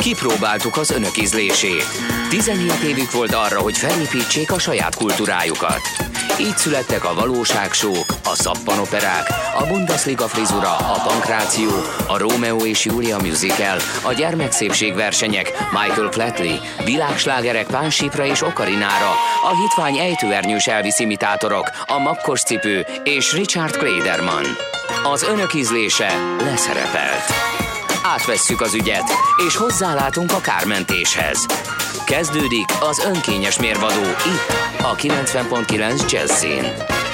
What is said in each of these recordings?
Kipróbáltuk az önök ízlését. 17 évük volt arra, hogy felépítsék a saját kultúrájukat. Így születtek a valóságsók, a szappanoperák, a Bundesliga frizura, a pankráció, a Rómeó és Júlia musical, a gyermekszépségversenyek, Michael Flatley, világslágerek Pánsipra és Okarinára, a hitvány ejtőernyős Elvis imitátorok, a makkos cipő és Richard Klederman. Az önök ízlése leszerepelt. Átvesszük az ügyet, és hozzálátunk a kármentéshez. Kezdődik az önkényes mérvadó itt, a 90.9 Jazzin.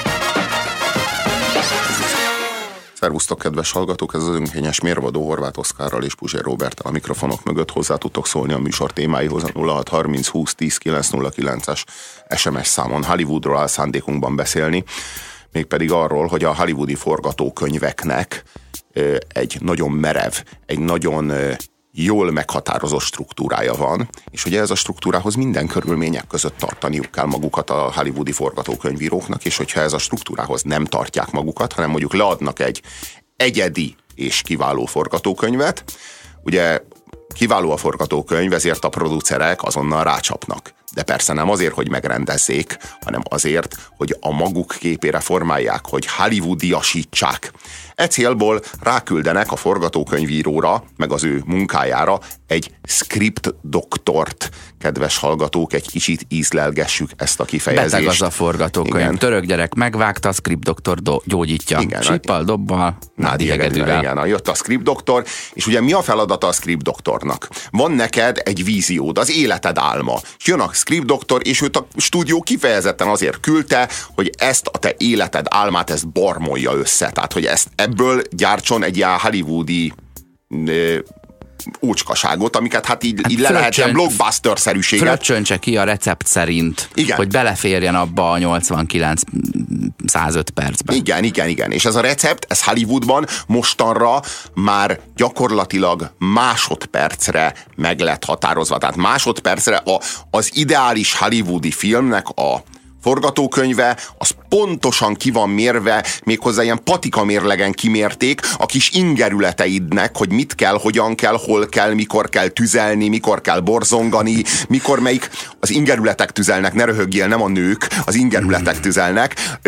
Szervusztok, kedves hallgatók! Ez az önkényes mérvadó Horváth Oszkárral és Puzsér Róberttel a mikrofonok mögött. Hozzá tudtok szólni a műsor témáihoz a 0630 20 10 909-es SMS számon. Hollywoodról áll szándékunkban beszélni, mégpedig arról, hogy a hollywoodi forgatókönyveknek egy nagyon merev, egy nagyon jól meghatározott struktúrája van, és hogy ez a struktúrához minden körülmények között tartaniuk kell magukat a hollywoodi forgatókönyvíróknak, és hogyha ez a struktúrához nem tartják magukat, hanem mondjuk leadnak egy egyedi és kiváló forgatókönyvet, ugye kiváló a forgatókönyv, ezért a producerek azonnal rácsapnak. De persze nem azért, hogy megrendezzék, hanem azért, hogy a maguk képére formálják, hogy hollywoodiasítsák. E célból ráküldenek a forgatókönyvíróra, meg az ő munkájára egy script doktort. Kedves hallgatók, egy kicsit ízlelgessük ezt a kifejezést. Beteg az a forgatókönyv. Igen. Török gyerek megvágta, a script doktor gyógyítja. Igen, Sippal, dobbal, Nádi Hegedűvel. Igen, jött a script doktor, és ugye mi a feladata a script doktornak? Van neked egy víziód, az életed álma. És jön a script doktor, és őt a stúdió kifejezetten azért küldte, hogy ezt a te életed álmát, ezt barmolja össze. Tehát, hogy ebből gyártson egy ilyen hollywoodi ócskaságot, amiket hát így le lehet ilyen blockbuster-szerűséget. Fröccsöntse ki a recept szerint, igen, hogy beleférjen abba a 89-105 percben. Igen. És ez a recept, ez Hollywoodban mostanra már gyakorlatilag másodpercre meg lett határozva. Tehát másodpercre az ideális hollywoodi filmnek a forgatókönyve, az pontosan ki van mérve, méghozzá ilyen patikamérlegen kimérték a kis ingerületeidnek, hogy mit kell, hogyan kell, hol kell, mikor kell tüzelni, mikor kell borzongani, mikor melyik, az ingerületek tüzelnek, ne röhögjél, nem a nők, az ingerületek tüzelnek.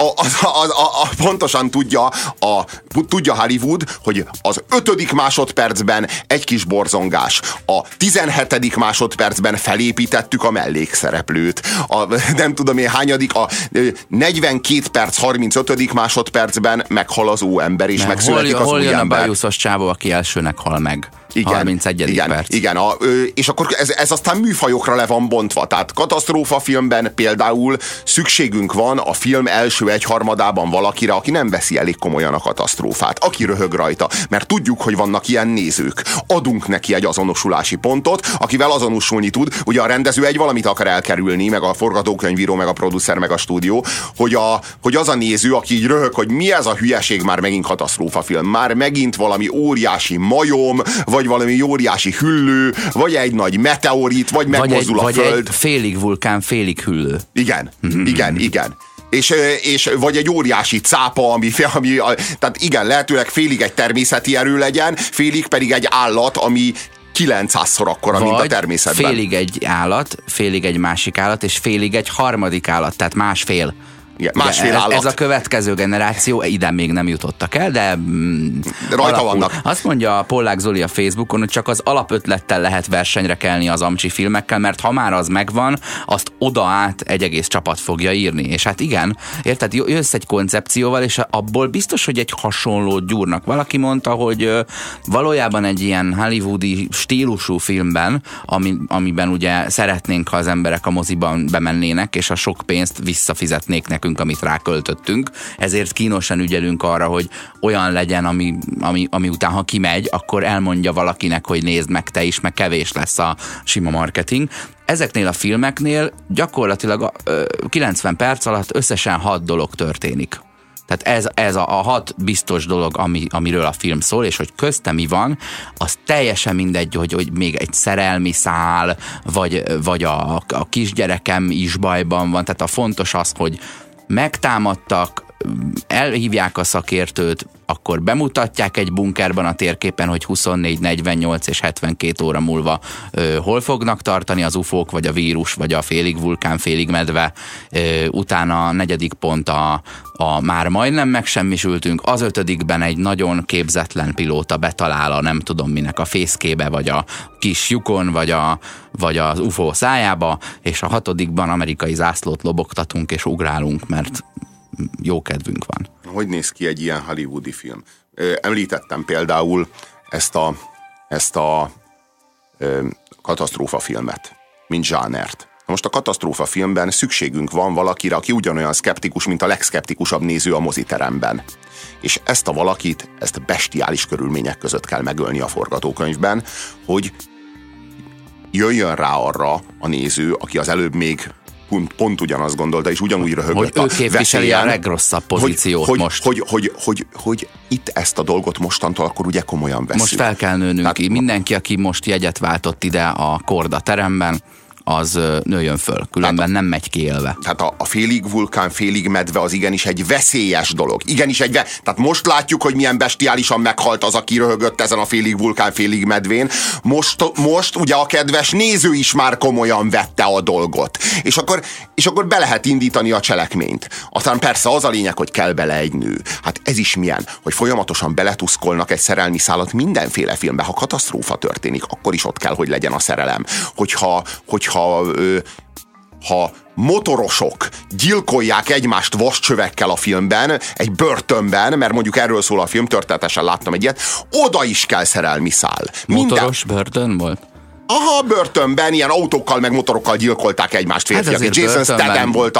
Pontosan tudja Hollywood, hogy az 5. másodpercben egy kis borzongás, a 17. másodpercben felépítettük a mellékszereplőt, nem tudom én hányadik, a 42 perc 35. másodpercben meghal az óember, és megszületik az új ember. Hol jön a bajuszos csávó, aki elsőnek hal meg? Igen, 31. perc. Igen, és akkor ez aztán műfajokra le van bontva. Tehát katasztrófafilmben például szükségünk van a film első egyharmadában valakire, aki nem veszi elég komolyan a katasztrófát, aki röhög rajta, mert tudjuk, hogy vannak ilyen nézők. Adunk neki egy azonosulási pontot, akivel azonosulni tud. Ugye a rendező egy valamit akar elkerülni, meg a forgatókönyvíró, meg a producer, meg a stúdió, hogy az a néző, aki így röhög, hogy mi ez a hülyeség, már megint katasztrófafilm, már megint valami óriási majom, vagy valami óriási hüllő, vagy egy nagy meteorit, vagy megmozdul a Föld. Vagy egy félig vulkán, félig hüllő. Igen. És vagy egy óriási cápa, ami tehát igen, lehetőleg félig egy természeti erő legyen, félig pedig egy állat, ami 900-szor akkora, mint a természetben. Félig egy állat, félig egy másik állat, és félig egy harmadik állat, tehát másfél. Igen, másfél állat. Ez a következő generáció, ide még nem jutottak el, de rajta vannak. Azt mondja Pollák Zoli a Facebookon, hogy csak az alapötlettel lehet versenyre kelni az amcsi filmekkel, mert ha már az megvan, azt oda át egy egész csapat fogja írni. És hát igen, érted, jössz egy koncepcióval, és abból biztos, hogy egy hasonlót gyúrnak. Valaki mondta, hogy valójában egy ilyen hollywoodi stílusú filmben, amiben ugye szeretnénk, ha az emberek a moziban bemennének, és a sok pénzt visszafizetnék nekünk, amit ráköltöttünk, ezért kínosan ügyelünk arra, hogy olyan legyen, ami után, ha kimegy, akkor elmondja valakinek, hogy nézd meg te is, meg kevés lesz a sima marketing. Ezeknél a filmeknél gyakorlatilag 90 perc alatt összesen 6 dolog történik. Tehát ez a 6 biztos dolog, amiről a film szól, és hogy közte mi van, az teljesen mindegy, hogy még egy szerelmi szál, vagy a kisgyerekem is bajban van. Tehát a fontos az, hogy megtámadtak, elhívják a szakértőt, akkor bemutatják egy bunkerban a térképen, hogy 24, 48 és 72 óra múlva hol fognak tartani az ufók, vagy a vírus, vagy a félig vulkán, félig medve. Utána a 4. pont a már majdnem megsemmisültünk, az 5. egy nagyon képzetlen pilóta betalál a nem tudom minek a fészkébe, vagy a kis lyukon, vagy az UFO szájába, és a 6. amerikai zászlót lobogtatunk és ugrálunk, mert jó kedvünk van. Hogy néz ki egy ilyen hollywoodi film? Említettem például ezt a katasztrófa filmet, mint zsánert. Most a katasztrófa filmben szükségünk van valakire, aki ugyanolyan szkeptikus, mint a legszkeptikusabb néző a moziteremben. És ezt a valakit, ezt bestiális körülmények között kell megölni a forgatókönyvben, hogy jöjjön rá arra a néző, aki az előbb még pont ugyanazt gondolta, és ugyanúgy röhögött hogy ő képviseli a legrosszabb pozíciót most. Hogy itt ezt a dolgot mostantól akkor ugye komolyan veszünk. Most fel kell nőnünk. Tehát, mindenki, aki most jegyet váltott ide a Korda teremben, az nőjön föl, különben nem megy ki élve. Tehát a félig vulkán, félig medve az igenis egy veszélyes dolog. Igenis tehát most látjuk, hogy milyen bestiálisan meghalt az, aki röhögött ezen a félig vulkán, félig medvén. Most ugye a kedves néző is már komolyan vette a dolgot. És akkor be lehet indítani a cselekményt. Aztán persze az a lényeg, hogy kell bele egy nő. Hát ez is milyen, hogy folyamatosan beletuszkolnak egy szerelmi szálat mindenféle filmbe. Ha katasztrófa történik, akkor is ott kell, hogy legyen a szerelem. Ha motorosok gyilkolják egymást vascsövekkel a filmben, egy börtönben, mert mondjuk erről szól a film, történetesen láttam egy ilyet, oda is kell szerelmi szál. Motoros börtön volt? Aha, börtönben ilyen autókkal meg motorokkal gyilkolták egymást férfiak. Hát Jason Statham volt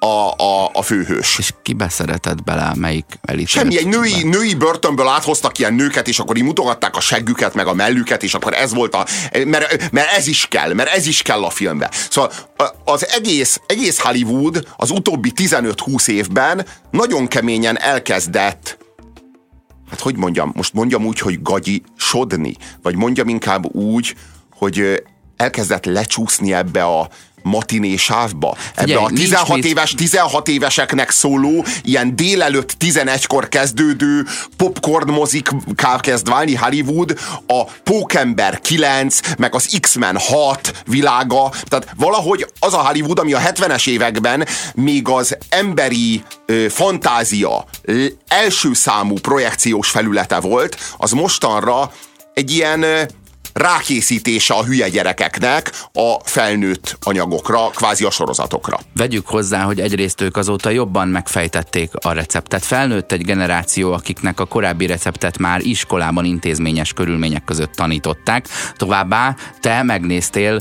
a főhős. És ki beszeretett bele, melyik elítélt? Semmi, egy női börtönből áthoztak ilyen nőket, és akkor így mutogatták a seggüket, meg a mellüket, és akkor ez volt mert ez is kell a filmbe. Szóval az egész Hollywood az utóbbi 15-20 évben nagyon keményen elkezdett, hát hogy mondjam, most mondjam úgy, hogy gagyisodni, vagy mondjam inkább úgy, hogy elkezdett lecsúszni ebbe a matiné sávba. Ebbe a 16 éveseknek szóló, ilyen délelőtt 11-kor kezdődő popcorn mozikká kezd válni Hollywood, a Pókember 9, meg az X-Men 6 világa. Tehát valahogy az a Hollywood, ami a 70-es években még az emberi fantázia első számú projekciós felülete volt, az mostanra egy ilyen rákészítése a hülye gyerekeknek a felnőtt anyagokra, kvázi a sorozatokra. Vegyük hozzá, hogy egyrészt ők azóta jobban megfejtették a receptet. Felnőtt egy generáció, akiknek a korábbi receptet már iskolában intézményes körülmények között tanították. Továbbá te megnéztél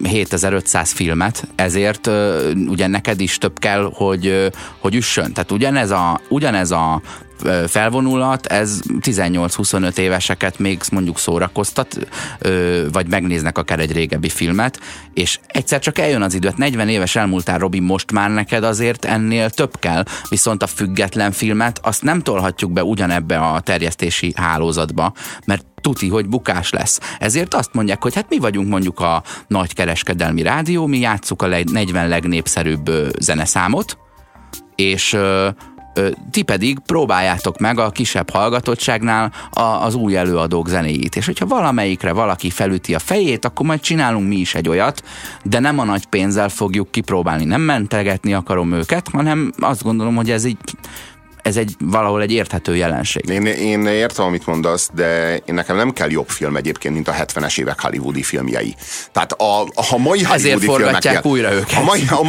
7500 filmet, ezért ugye neked is több kell, hogy üssön. Tehát ugyanez a felvonulat, ez 18-25 éveseket még mondjuk szórakoztat, vagy megnéznek akár egy régebbi filmet, és egyszer csak eljön az idő, 40 éves elmúltál, Robi, most már neked azért ennél több kell, viszont a független filmet azt nem tolhatjuk be ugyanebbe a terjesztési hálózatba, mert tuti, hogy bukás lesz. Ezért azt mondják, hogy hát mi vagyunk mondjuk a nagy kereskedelmi rádió, mi játsszuk a 40 legnépszerűbb zeneszámot, és ti pedig próbáljátok meg a kisebb hallgatottságnál az új előadók zenéjét. És hogyha valamelyikre valaki felüti a fejét, akkor majd csinálunk mi is egy olyat, de nem a nagy pénzzel fogjuk kipróbálni. Nem mentegetni akarom őket, hanem azt gondolom, hogy ez valahol egy érthető jelenség. Én értem, amit mondasz, de nekem nem kell jobb film egyébként, mint a 70-es évek hollywoodi filmjei. Tehát a mai ezért forgatják újra őket.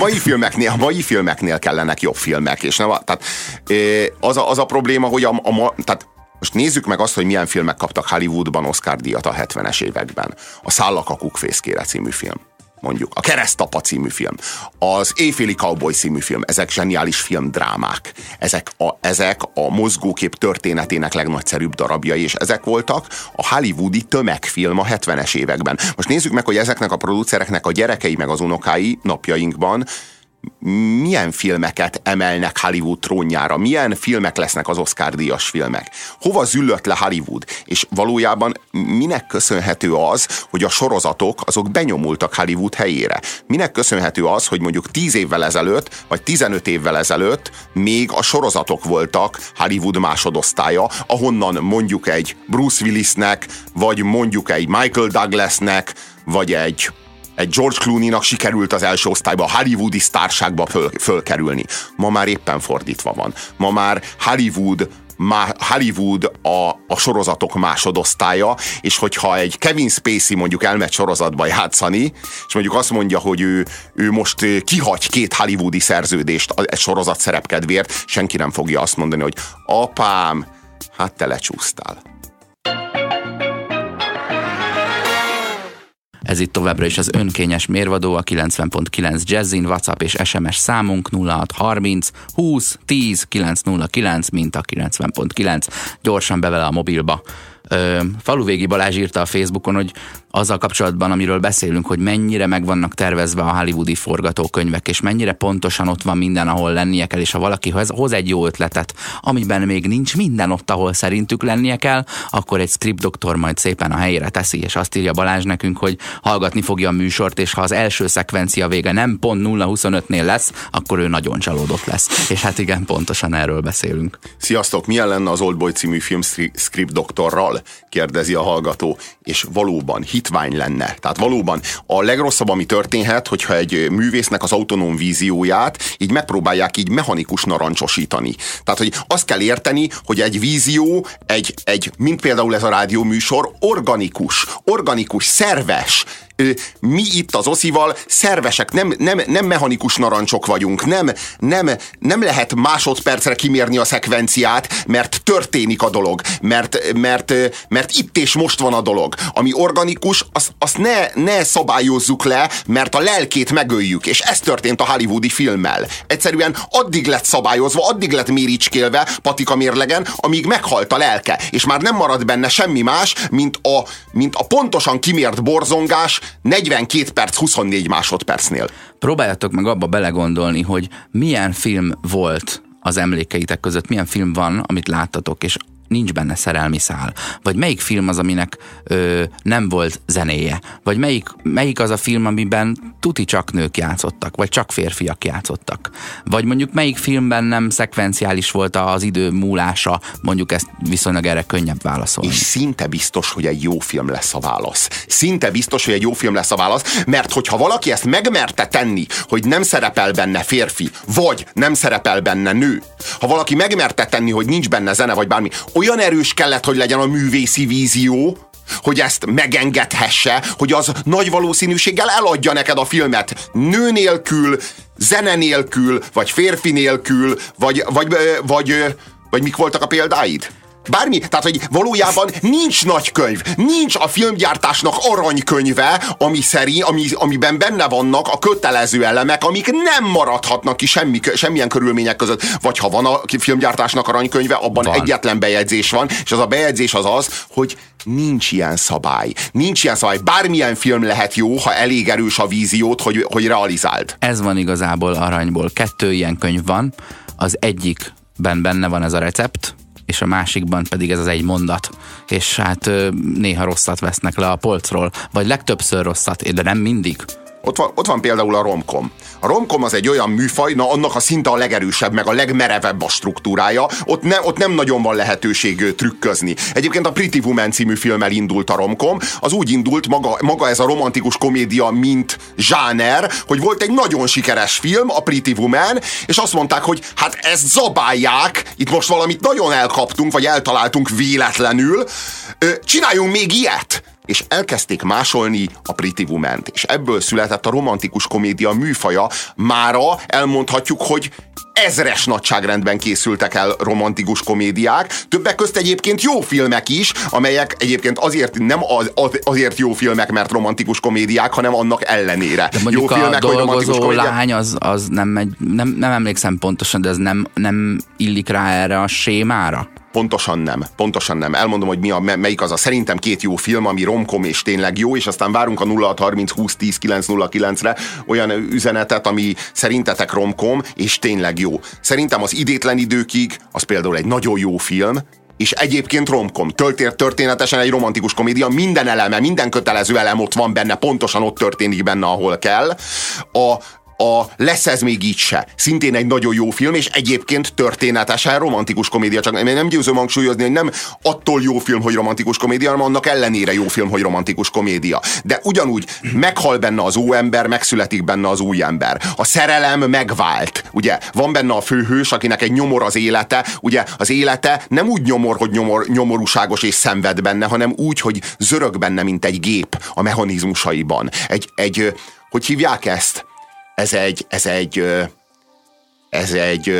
A mai filmeknél kellenek jobb filmek, és nem tehát az a probléma, hogy tehát most nézzük meg azt, hogy milyen filmek kaptak Hollywoodban Oscar-díjat a 70-es években. A Szállak a kukfészkére című film. Mondjuk. A Keresztapa című film. Az Éjféli Cowboy című film. Ezek zseniális filmdrámák. Ezek a mozgókép történetének legnagyszerűbb darabjai, és ezek voltak a hollywoodi tömegfilm a 70-es években. Most nézzük meg, hogy ezeknek a producereknek a gyerekei meg az unokái napjainkban milyen filmeket emelnek Hollywood trónjára, milyen filmek lesznek az Oscar-díjas filmek. Hova züllött le Hollywood? És valójában minek köszönhető az, hogy a sorozatok azok benyomultak Hollywood helyére? Minek köszönhető az, hogy mondjuk 10 évvel ezelőtt, vagy 15 évvel ezelőtt még a sorozatok voltak Hollywood másodosztálya, ahonnan mondjuk egy Bruce Willisnek, vagy mondjuk egy Michael Douglasnek, vagy egy George Clooney-nak sikerült az első osztályba, a hollywoodi sztárságba fölkerülni. Ma már éppen fordítva van. Ma már Hollywood a sorozatok másodosztálya, és hogyha egy Kevin Spacey mondjuk elmegy sorozatba játszani, és mondjuk azt mondja, hogy ő most kihagy 2 hollywoodi szerződést egy sorozat szerepkedvéért, senki nem fogja azt mondani, hogy apám, hát te lecsúsztál. Ez itt továbbra is az önkényes mérvadó, a 90.9 Jazzin, WhatsApp és SMS számunk 0630 20 10 909, mint a 90.9. Gyorsan bevele a mobilba. Faluvégi Balázs írta a Facebookon, hogy azzal kapcsolatban, amiről beszélünk, hogy mennyire meg vannak tervezve a hollywoodi forgatókönyvek, és mennyire pontosan ott van minden, ahol lennie kell, és ha valaki hoz egy jó ötletet, amiben még nincs minden ott, ahol szerintük lennie kell, akkor egy script doktor majd szépen a helyére teszi, és azt írja Balázs nekünk, hogy hallgatni fogja a műsort, és ha az első szekvencia vége nem pont 0-25-nél lesz, akkor ő nagyon csalódott lesz. És hát igen, pontosan erről beszélünk. Sziasztok, milyen lenne az Oldboy című film script doktorral? Kérdezi a hallgató, és valóban hitvány lenne. Tehát valóban a legrosszabb, ami történhet, hogyha egy művésznek az autonóm vízióját így megpróbálják így mechanikus narancsosítani. Tehát, hogy azt kell érteni, hogy egy vízió, mint például ez a rádióműsor, organikus, szerves. Mi itt az Oszival szervesek, nem mechanikus narancsok vagyunk, nem lehet másodpercre kimérni a szekvenciát, mert történik a dolog, mert itt és most van a dolog. Ami organikus, azt ne szabályozzuk le, mert a lelkét megöljük, és ez történt a hollywoodi filmmel. Egyszerűen addig lett szabályozva, addig lett méricskélve patika mérlegen, amíg meghalt a lelke, és már nem marad benne semmi más, mint a pontosan kimért borzongás 42 perc 24 másodpercnél. Próbáljatok meg abba belegondolni, hogy milyen film volt az emlékeitek között, milyen film van, amit láttatok, és nincs benne szerelmi szál. Vagy melyik film az, aminek nem volt zenéje. Vagy melyik az a film, amiben tuti csak nők játszottak, vagy csak férfiak játszottak. Vagy mondjuk melyik filmben nem szekvenciális volt az idő múlása, mondjuk ezt viszonylag erre könnyebb válaszolni. És szinte biztos, hogy egy jó film lesz a válasz. Szinte biztos, hogy egy jó film lesz a válasz, mert hogyha valaki ezt megmerte tenni, hogy nem szerepel benne férfi, vagy nem szerepel benne nő, ha valaki megmerte tenni, hogy nincs benne zene, vagy bármi, olyan erős kellett, hogy legyen a művészi vízió, hogy ezt megengedhesse, hogy az nagy valószínűséggel eladja neked a filmet nő nélkül, zene nélkül, vagy férfi nélkül, vagy mik voltak a példáid? Bármi, tehát, hogy valójában nincs nagy könyv, nincs a filmgyártásnak aranykönyve, amiben benne vannak a kötelező elemek, amik nem maradhatnak ki semmilyen körülmények között. Vagy ha van a filmgyártásnak aranykönyve, abban egyetlen bejegyzés van, és az a bejegyzés az, hogy nincs ilyen szabály. Nincs ilyen szabály. Bármilyen film lehet jó, ha elég erős a víziót, hogy realizáld. Ez van igazából aranyból. 2 ilyen könyv van, az egyikben benne van ez a recept, és a másikban pedig ez az egy mondat. És hát néha rosszat vesznek le a polcról, vagy legtöbbször rosszat, de nem mindig. Ott van például a romkom. A romkom az egy olyan műfaj, annak a szinte a legerősebb, meg a legmerevebb a struktúrája. Ott nem nagyon van lehetőség trükközni. Egyébként a Pretty Woman című filmmel indult a romkom. Az úgy indult maga ez a romantikus komédia, mint zsáner, hogy volt egy nagyon sikeres film, a Pretty Woman, és azt mondták, hogy hát ezt zabálják, itt most valamit nagyon elkaptunk, vagy eltaláltunk véletlenül, csináljunk még ilyet! És elkezdték másolni a Pretty Woman-t, és ebből született a romantikus komédia műfaja. Mára elmondhatjuk, hogy ezres nagyságrendben készültek el romantikus komédiák, többek közt egyébként jó filmek is, amelyek egyébként azért jó filmek, mert romantikus komédiák, hanem annak ellenére. De mondjuk jó filmek, a dolgozó lány az nem emlékszem pontosan, de ez nem illik rá erre a sémára? Pontosan nem. Elmondom, hogy melyik az a szerintem 2 jó film, ami romkom és tényleg jó, és aztán várunk a 0630 20 10 909-re olyan üzenetet, ami szerintetek romkom és tényleg jó. Szerintem az Idétlen időkig az például egy nagyon jó film, és egyébként romkom. Történetesen egy romantikus komédia, minden eleme, minden kötelező elem ott van benne, pontosan ott történik benne, ahol kell. A Lesz ez még így se. Szintén egy nagyon jó film, és egyébként történetesen romantikus komédia. Csak nem győzöm hangsúlyozni, hogy nem attól jó film, hogy romantikus komédia, hanem annak ellenére jó film, hogy romantikus komédia. De ugyanúgy meghal benne az óember, megszületik benne az új ember. A szerelem megvált. Ugye van benne a főhős, akinek egy nyomor az élete. Ugye az élete nem úgy nyomor, hogy nyomorúságos és szenved benne, hanem úgy, hogy zörög benne, mint egy gép a mechanizmusaiban. Hogy hívják ezt? Ez egy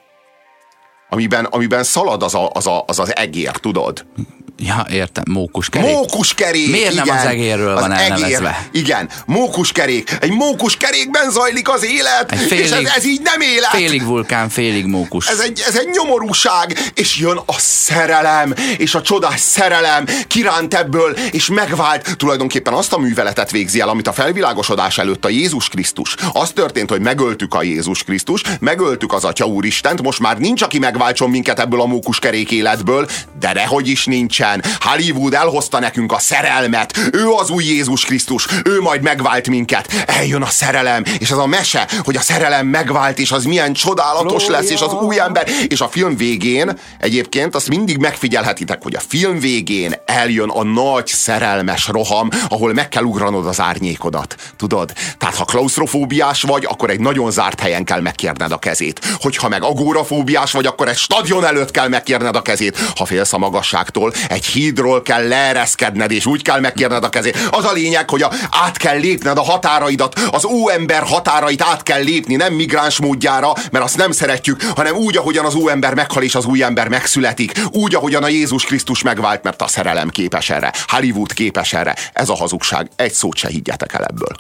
amiben szalad az egér, tudod? Ja, értem, mókuskerék. Mókuskerék! Miért igen, nem az egérről van elnevezve? Egér, igen, mókuskerék. Egy mókuskerékben zajlik az élet, és ez így nem élet. Félig vulkán, félig mókus. Ez egy nyomorúság, és jön a szerelem, és a csodás szerelem kiránt ebből, és megvált. Tulajdonképpen azt a műveletet végzi el, amit a felvilágosodás előtt a Jézus Krisztus. Az történt, hogy megöltük a Jézus Krisztus, megöltük az Atya Úristent, most már nincs, aki megváltson minket ebből a mókuskerék életből, de dehogy is nincsen. Hollywood elhozta nekünk a szerelmet. Ő az új Jézus Krisztus. Ő majd megvált minket. Eljön a szerelem. És ez a mese, hogy a szerelem megvált, és az milyen csodálatos lesz, és az új ember. És a film végén, egyébként azt mindig megfigyelhetitek, hogy a film végén eljön a nagy szerelmes roham, ahol meg kell ugranod az árnyékodat. Tudod? Tehát ha klausztrofóbiás vagy, akkor egy nagyon zárt helyen kell megkérned a kezét. Hogyha meg agórafóbiás vagy, akkor egy stadion előtt kell megkérned a kezét. Ha félsz a magasságtól, egy hídról kell leereszkedned, és úgy kell megkérned a kezét. Az a lényeg, hogy át kell lépned a határaidat, az óember határait át kell lépni, nem migráns módjára, mert azt nem szeretjük, hanem úgy, ahogyan az óember meghal, és az új ember megszületik. Úgy, ahogyan a Jézus Krisztus megvált, mert a szerelem képes erre. Hollywood képes erre. Ez a hazugság. Egy szót se higgyetek el ebből.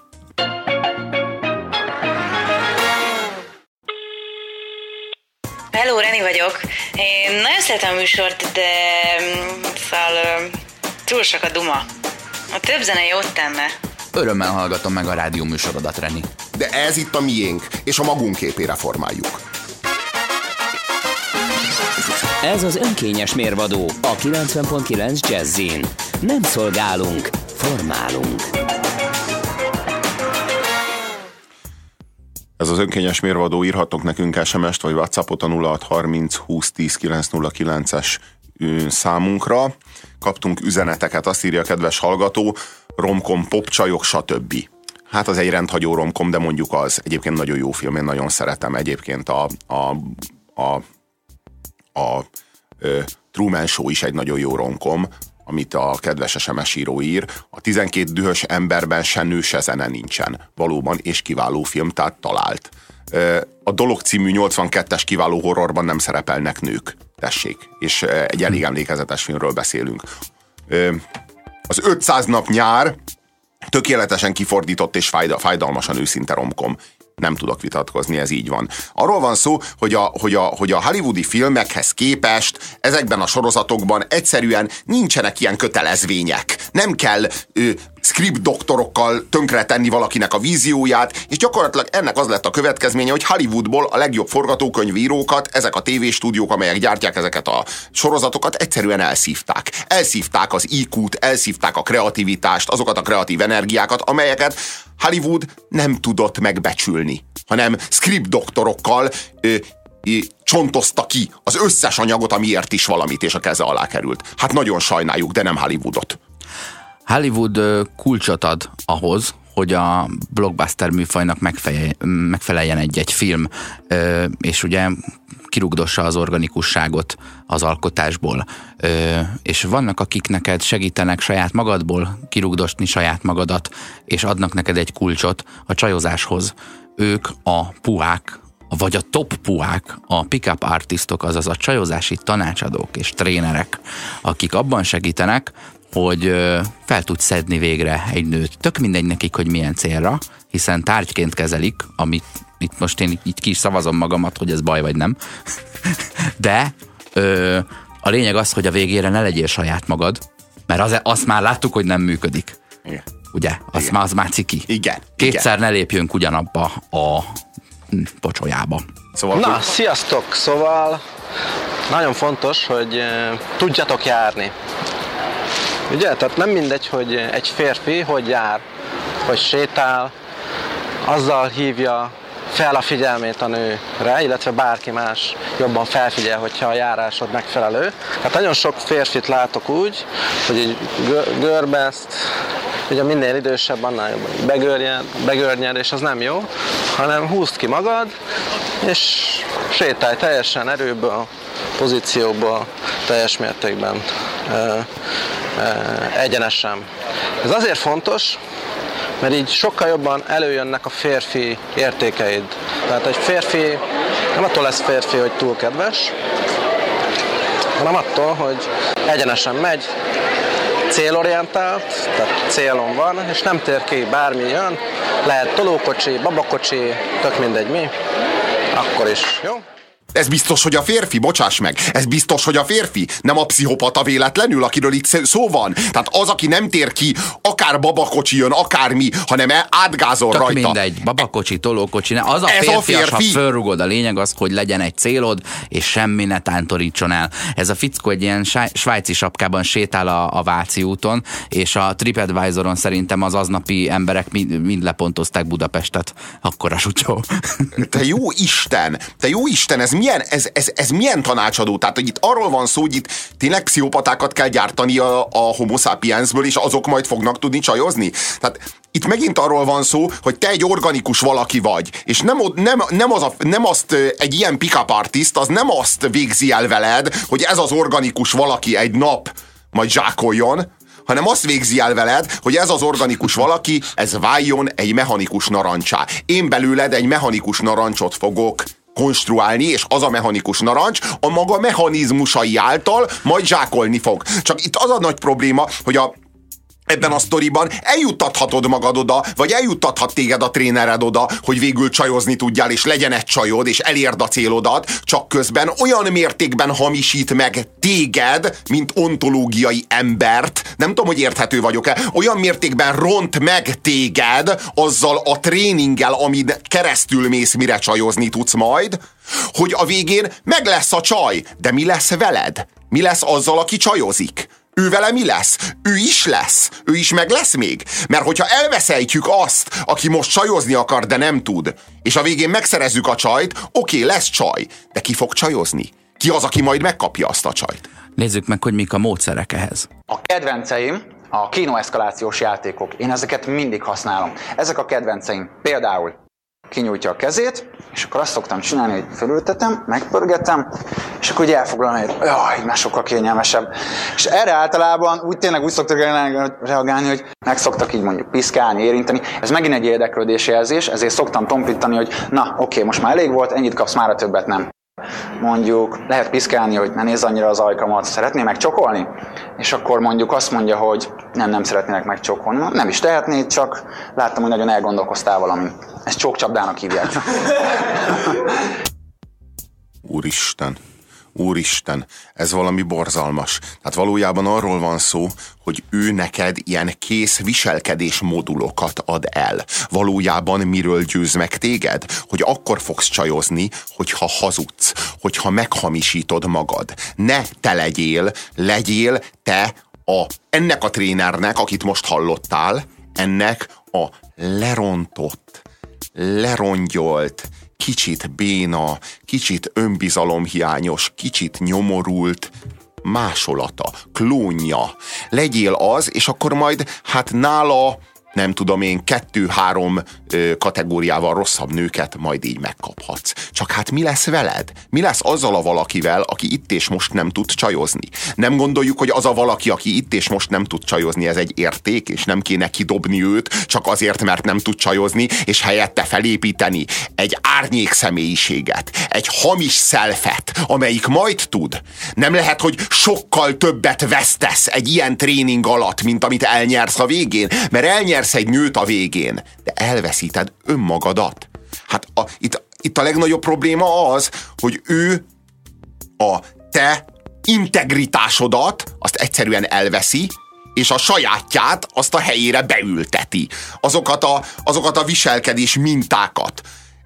Hello, Reni vagyok. Én nagyon szeretem a műsort, de szóval túl sok a duma. A több zene jót tenne. Örömmel hallgatom meg a rádió műsorodat, Reni. De ez itt a miénk, és a magunk képére formáljuk. Ez az önkényes mérvadó a 90.9 Jazzin. Nem szolgálunk, formálunk. Ez az önkényes mérvadó, írhatok nekünk SMS-t vagy WhatsAppot a 0630 20 10 909-es számunkra. Kaptunk üzeneteket, azt írja a kedves hallgató, romkom, popcsajok, stb. Hát az egy rendhagyó romkom, de mondjuk az. Egyébként nagyon jó film, én nagyon szeretem. Egyébként a Truman Show is egy nagyon jó romkom, amit a kedves SMS író ír. A 12 dühös emberben se nő, se zene nincsen. Valóban, és kiváló film, tehát talált. A Dolog című 82-es kiváló horrorban nem szerepelnek nők. Tessék. És egy elég emlékezetes filmről beszélünk. Az 500 nap nyár tökéletesen kifordított és fájdalmasan őszinte romkom. Nem tudok vitatkozni, ez így van. Arról van szó, hogy a hollywoodi filmekhez képest ezekben a sorozatokban egyszerűen nincsenek ilyen kötelezvények. Nem kell script doktorokkal tönkretenni valakinek a vízióját, és gyakorlatilag ennek az lett a következménye, hogy Hollywoodból a legjobb forgatókönyvírókat, ezek a tévéstúdiók, amelyek gyártják ezeket a sorozatokat, egyszerűen elszívták. Elszívták az IQ-t, elszívták a kreativitást, azokat a kreatív energiákat, amelyeket Hollywood nem tudott megbecsülni, hanem script doktorokkal csontozta ki az összes anyagot, amiért is valamit, és a keze alá került. Hát nagyon sajnáljuk, de nem Hollywoodot. Hollywood kulcsot ad ahhoz, hogy a blockbuster műfajnak megfeleljen egy film, és ugye kirugdossa az organikusságot az alkotásból. És vannak, akik neked segítenek saját magadból kirugdosni saját magadat, és adnak neked egy kulcsot a csajozáshoz. Ők a puák, vagy a top puák, a pick-up artistok, azaz a csajozási tanácsadók és trénerek, akik abban segítenek, hogy fel tudsz szedni végre egy nőt. Tök mindegy nekik, hogy milyen célra, hiszen tárgyként kezelik, amit itt most én így ki is szavazom magamat, hogy ez baj vagy nem. De A lényeg az, hogy a végére ne legyél saját magad, mert azt már láttuk, hogy nem működik. Igen. Ugye? Az már ciki. Igen. Kétszer ne lépjünk ugyanabba a pocsolyába. Szóval, Na, sziasztok! Szóval nagyon fontos, hogy tudjatok járni. Ugye? Tehát nem mindegy, hogy egy férfi hogy jár, hogy sétál, azzal hívja fel a figyelmét a nőre, illetve bárki más jobban felfigyel, hogyha a járásod megfelelő. Hát nagyon sok férfit látok úgy, hogy így görbeszt, ugye minél idősebb, annál jobban begörnyed, és az nem jó, hanem húzd ki magad, és sétálj teljesen erőből, pozícióból, teljes mértékben, egyenesen. Ez azért fontos, mert így sokkal jobban előjönnek a férfi értékeid. Tehát egy férfi nem attól lesz férfi, hogy túl kedves, hanem attól, hogy egyenesen megy, célorientált, tehát célon van, és nem tér ki, bármi jön, lehet tolókocsi, babakocsi, tök mindegy mi, akkor is, jó? Ez biztos, hogy a férfi, bocsáss meg, ez biztos, hogy a férfi, nem a pszichopata véletlenül, akiről itt szó van. Tehát az, aki nem tér ki, akár babakocsi jön, akármi, hanem átgázol Tök rajta. mindegy, babakocsi, tolókocsi, az a Ez férfi, a férfi. ha fölrugod, a lényeg az, hogy legyen egy célod, és semmi ne tántorítson el. Ez a fickó egy ilyen svájci sapkában sétál a Váci úton, és a TripAdvisoron szerintem az aznapi emberek mind lepontozták Budapestet. Akkora sutyó. Te jó Isten, ez milyen tanácsadó? Tehát, hogy itt arról van szó, hogy itt tényleg pszichopatákat kell gyártani a homo sapiensből, és azok majd fognak tudni csajozni? Tehát itt megint arról van szó, hogy te egy organikus valaki vagy, és nem azt egy ilyen pick-up artist, az nem azt végzi el veled, hogy ez az organikus valaki egy nap majd zsákoljon, hanem azt végzi el veled, hogy ez az organikus valaki, ez váljon egy mechanikus narancsá. Én belőled egy mechanikus narancsot fogok konstruálni, és az a mechanikus narancs a maga mechanizmusai által majd zsákolni fog. Csak itt az a nagy probléma, hogy ebben a sztoriban eljuttathatod magad oda, vagy eljuttathat téged a trénered oda, hogy végül csajozni tudjál, és legyen egy csajod, és elérd a célodat, csak közben olyan mértékben hamisít meg téged, mint ontológiai embert, nem tudom, hogy érthető vagyok-e, olyan mértékben ront meg téged azzal a tréninggel, amin keresztül mész, mire csajozni tudsz majd, hogy a végén meg lesz a csaj, de mi lesz veled? Mi lesz azzal, aki csajozik? Ő vele mi lesz? Ő is lesz? Ő is meg lesz még? Mert hogyha elveszejtjük azt, aki most csajozni akar, de nem tud, és a végén megszerezzük a csajt, oké, lesz csaj, de ki fog csajozni? Ki az, aki majd megkapja azt a csajt? Nézzük meg, hogy mik a módszerek ehhez. A kedvenceim a kinoeszkalációs játékok. Én ezeket mindig használom. Ezek a kedvenceim. Például kinyújtja a kezét, és akkor azt szoktam csinálni, hogy felültetem, megpörgetem, és akkor úgy elfoglalom, hogy jaj, már sokkal kényelmesebb. És erre általában úgy szoktak reagálni, hogy meg szoktak így mondjuk piszkálni, érinteni. Ez megint egy érdeklődési jelzés, ezért szoktam tompítani, hogy na, oké, most már elég volt, ennyit kapsz, mára többet nem. Mondjuk lehet piszkálni, hogy ne nézz annyira az ajkamat, szeretnél megcsokolni? És akkor mondjuk azt mondja, hogy nem szeretnének megcsokolni. Nem is tehetnéd, csak láttam, hogy nagyon elgondolkoztál valamin. Ezt csókcsapdának hívják. Úristen, ez valami borzalmas. Tehát valójában arról van szó, hogy ő neked ilyen kész viselkedés modulokat ad el. Valójában miről győz meg téged? Hogy akkor fogsz csajozni, hogyha hazudsz, hogyha meghamisítod magad. Ne te legyél te ennek a trénernek, akit most hallottál, ennek a lerontott, lerongyolt, kicsit béna, kicsit önbizalomhiányos, kicsit nyomorult másolata, klónja. Legyél az, és akkor majd hát nála, nem tudom én, 2-3 kategóriával rosszabb nőket majd így megkaphatsz. Csak hát mi lesz veled? Mi lesz azzal a valakivel, aki itt és most nem tud csajozni? Nem gondoljuk, hogy az a valaki, aki itt és most nem tud csajozni, ez egy érték, és nem kéne kidobni őt, csak azért, mert nem tud csajozni, és helyette felépíteni egy árnyék személyiséget, egy hamis szelfet, amelyik majd tud. Nem lehet, hogy sokkal többet vesztesz egy ilyen tréning alatt, mint amit elnyersz a végén, mert elnyersz egy nőt a végén, de elveszíted önmagadat. Hát itt a legnagyobb probléma az, hogy ő a te integritásodat azt egyszerűen elveszi, és a sajátját azt a helyére beülteti. Azokat a viselkedés mintákat.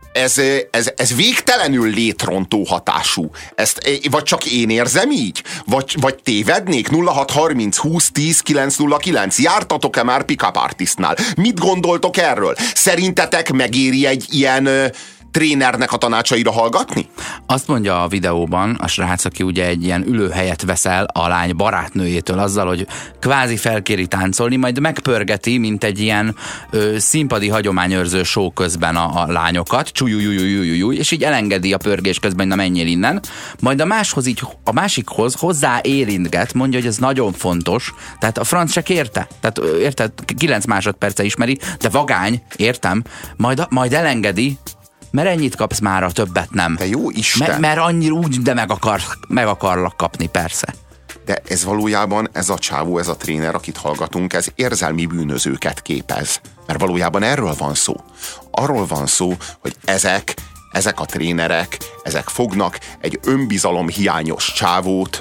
Ez végtelenül létrontó hatású. Ezt vagy csak én érzem így? Vagy tévednék? 0630 20 10 909. Jártatok-e már pick-up artistnál? Mit gondoltok erről? Szerintetek megéri egy ilyen trénernek a tanácsaira hallgatni? Azt mondja a videóban a srác, aki ugye egy ilyen ülőhelyet veszel a lány barátnőjétől azzal, hogy kvázi felkéri táncolni, majd megpörgeti, mint egy ilyen színpadi hagyományőrző show közben a lányokat, csújújújújújúj, és így elengedi a pörgés közben, na menjél innen. Majd a másikhoz hozzá érintget, mondja, hogy ez nagyon fontos, tehát a franc se kérte. Tehát érted, 9 másodperce ismeri, de vagány, értem, majd elengedi, mert ennyit kapsz mára, többet nem. De jó Isten! Mert annyira úgy, de meg akarlak kapni, persze. De ez valójában, ez a csávó, ez a tréner, akit hallgatunk, ez érzelmi bűnözőket képez. Mert valójában erről van szó. Arról van szó, hogy ezek a trénerek, ezek fognak egy önbizalomhiányos csávót,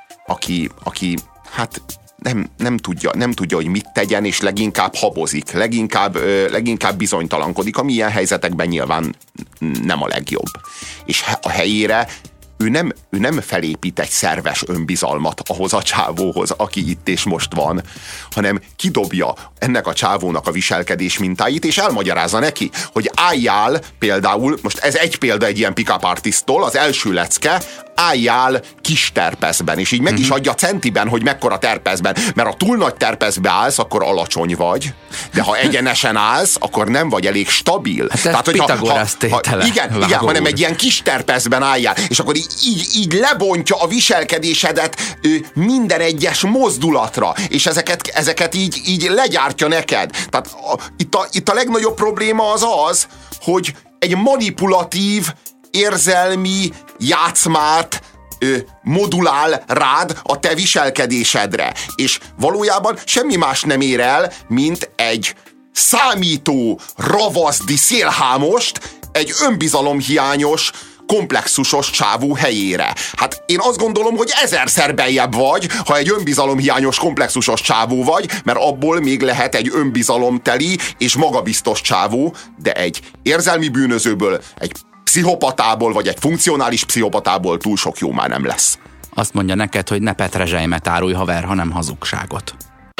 aki hát nem tudja, hogy mit tegyen, és leginkább habozik, leginkább bizonytalankodik, ami ilyen helyzetekben nyilván nem a legjobb. És a helyére ő nem felépít egy szerves önbizalmat ahhoz a csávóhoz, aki itt és most van, hanem kidobja ennek a csávónak a viselkedés mintáit, és elmagyarázza neki, hogy álljál például, most ez egy példa egy ilyen pick-up artisttól, az első lecke, álljál kis terpeszben, és így meg is adja centiben, hogy mekkora terpeszben, mert ha túl nagy terpeszbe állsz, akkor alacsony vagy, de ha egyenesen állsz, akkor nem vagy elég stabil. Hát tehát, hogy Pitagorasz tétele. Igen, hanem egy ilyen kis terpeszben álljál, és akkor így lebontja a viselkedésedet minden egyes mozdulatra, és ezeket így legyártja neked. Tehát itt a legnagyobb probléma az, hogy egy manipulatív, érzelmi játszmát modulál rád a te viselkedésedre. És valójában semmi más nem ér el, mint egy számító, ravaszdi szélhámost egy önbizalomhiányos, komplexusos csávó helyére. Hát én azt gondolom, hogy 1000-szer beljebb vagy, ha egy önbizalomhiányos, komplexusos csávó vagy, mert abból még lehet egy önbizalomteli és magabiztos csávó, de egy érzelmi bűnözőből, egy pszichopatából, vagy egy funkcionális pszichopatából túl sok jó már nem lesz. Azt mondja neked, hogy ne petrezselymet árulj, haver, hanem hazugságot.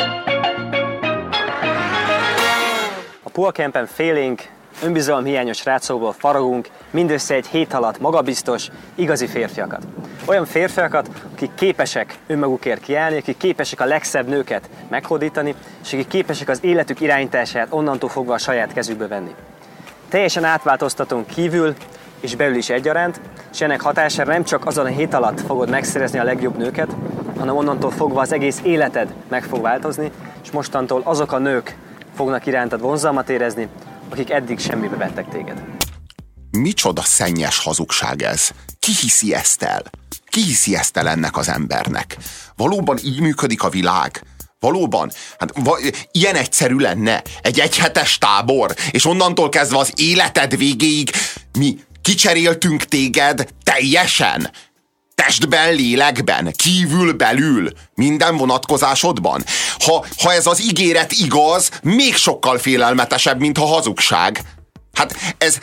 A poolcampen félénk, önbizalomhiányos srácokból faragunk mindössze egy hét alatt magabiztos, igazi férfiakat. Olyan férfiakat, akik képesek önmagukért kiállni, akik képesek a legszebb nőket meghódítani, és akik képesek az életük irányítását onnantól fogva a saját kezükbe venni. Teljesen átváltoztatunk kívül és belül is egyaránt, és ennek hatására nem csak azon a hét alatt fogod megszerezni a legjobb nőket, hanem onnantól fogva az egész életed meg fog változni, és mostantól azok a nők fognak irántad vonzalmat érezni, akik eddig semmibe vettek téged. Micsoda szennyes hazugság ez? Ki hiszi ezt el? Ki hiszi ezt el ennek az embernek? Valóban így működik a világ? Valóban? Hát ilyen egyszerű lenne egy egyhetes tábor, és onnantól kezdve az életed végéig mi kicseréltünk téged teljesen? Testben, lélekben, kívül, belül, minden vonatkozásodban. Ha ez az ígéret igaz, még sokkal félelmetesebb, mint a hazugság. Hát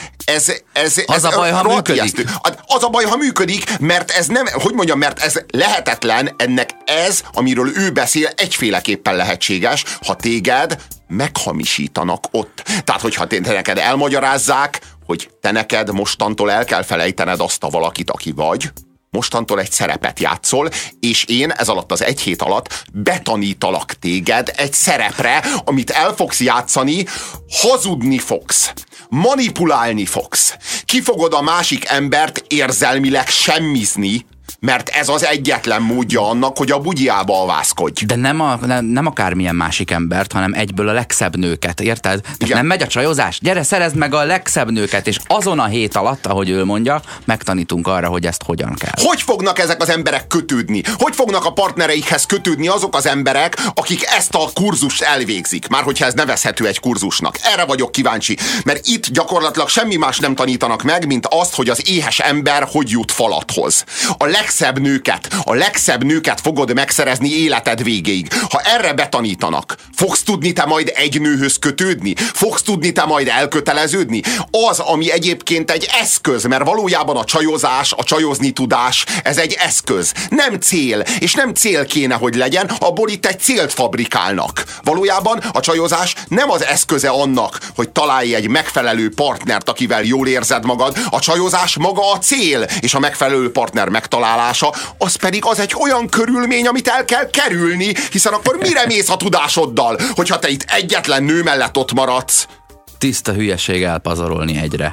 az a baj, ha működik. Az a baj, ha működik, mert ez nem, hogy mondjam, mert ez lehetetlen, ennek ez, amiről ő beszél, egyféleképpen lehetséges, ha téged meghamisítanak ott. Tehát, hogyha te neked elmagyarázzák, hogy te neked mostantól el kell felejtened azt a valakit, aki vagy, mostantól egy szerepet játszol, és én ez alatt az egy hét alatt betanítalak téged egy szerepre, amit el fogsz játszani, hazudni fogsz, manipulálni fogsz, ki fogod a másik embert érzelmileg semmizni, mert ez az egyetlen módja annak, hogy a bugyjába avászkodj. De nem akármilyen másik embert, hanem egyből a legszebb nőket, érted? Tehát nem megy a csajozás, gyere, szerezd meg a legszebb nőket, és azon a hét alatt, ahogy ő mondja, megtanítunk arra, hogy ezt hogyan kell. Hogy fognak ezek az emberek kötődni? Hogy fognak a partnereikhez kötődni azok az emberek, akik ezt a kurzust elvégzik? Már hogyha ez nevezhető egy kurzusnak. Erre vagyok kíváncsi, mert itt gyakorlatilag semmi más nem tanítanak meg, mint azt, hogy az éhes ember hogy jut falathoz. A a legszebb nőket fogod megszerezni életed végéig. Ha erre betanítanak, fogsz tudni te majd egy nőhöz kötődni? Fogsz tudni te majd elköteleződni? Az, ami egyébként egy eszköz, mert valójában a csajozás, a csajozni tudás, ez egy eszköz. Nem cél, és nem cél kéne, hogy legyen, abból itt egy célt fabrikálnak. Valójában a csajozás nem az eszköze annak, hogy találj egy megfelelő partnert, akivel jól érzed magad. A csajozás maga a cél, és a megfelelő partner megtalálása, az pedig az egy olyan körülmény, amit el kell kerülni, hiszen akkor mire mész a tudásoddal, hogyha te itt egyetlen nő mellett ott maradsz? Tiszta hülyeség elpazarolni egyre.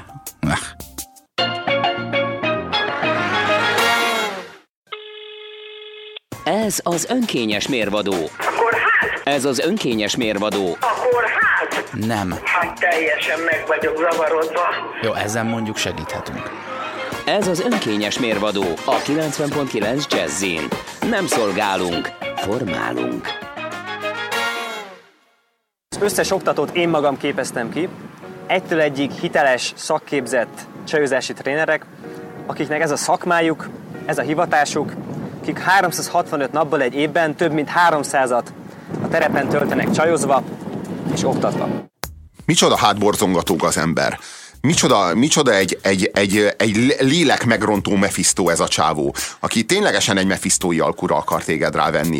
Ez az önkényes mérvadó. Akkor hát? Ez az önkényes mérvadó. Akkor hát? Nem. Hát teljesen meg vagyok zavarodva. Jó, ezen mondjuk segíthetünk. Ez az önkényes mérvadó a 90.9 Jazzin. Nem szolgálunk, formálunk. Az összes oktatót én magam képeztem ki, egytől egyig hiteles, szakképzett csajozási trénerek, akiknek ez a szakmájuk, ez a hivatásuk, akik 365 napból egy évben több mint 300-at a terepen töltenek csajozva és oktatva. Micsoda hátborzongató az ember. Micsoda egy lélek megrontó Mephisto ez a csávó, aki ténylegesen egy mephistói alkura akar téged rávenni.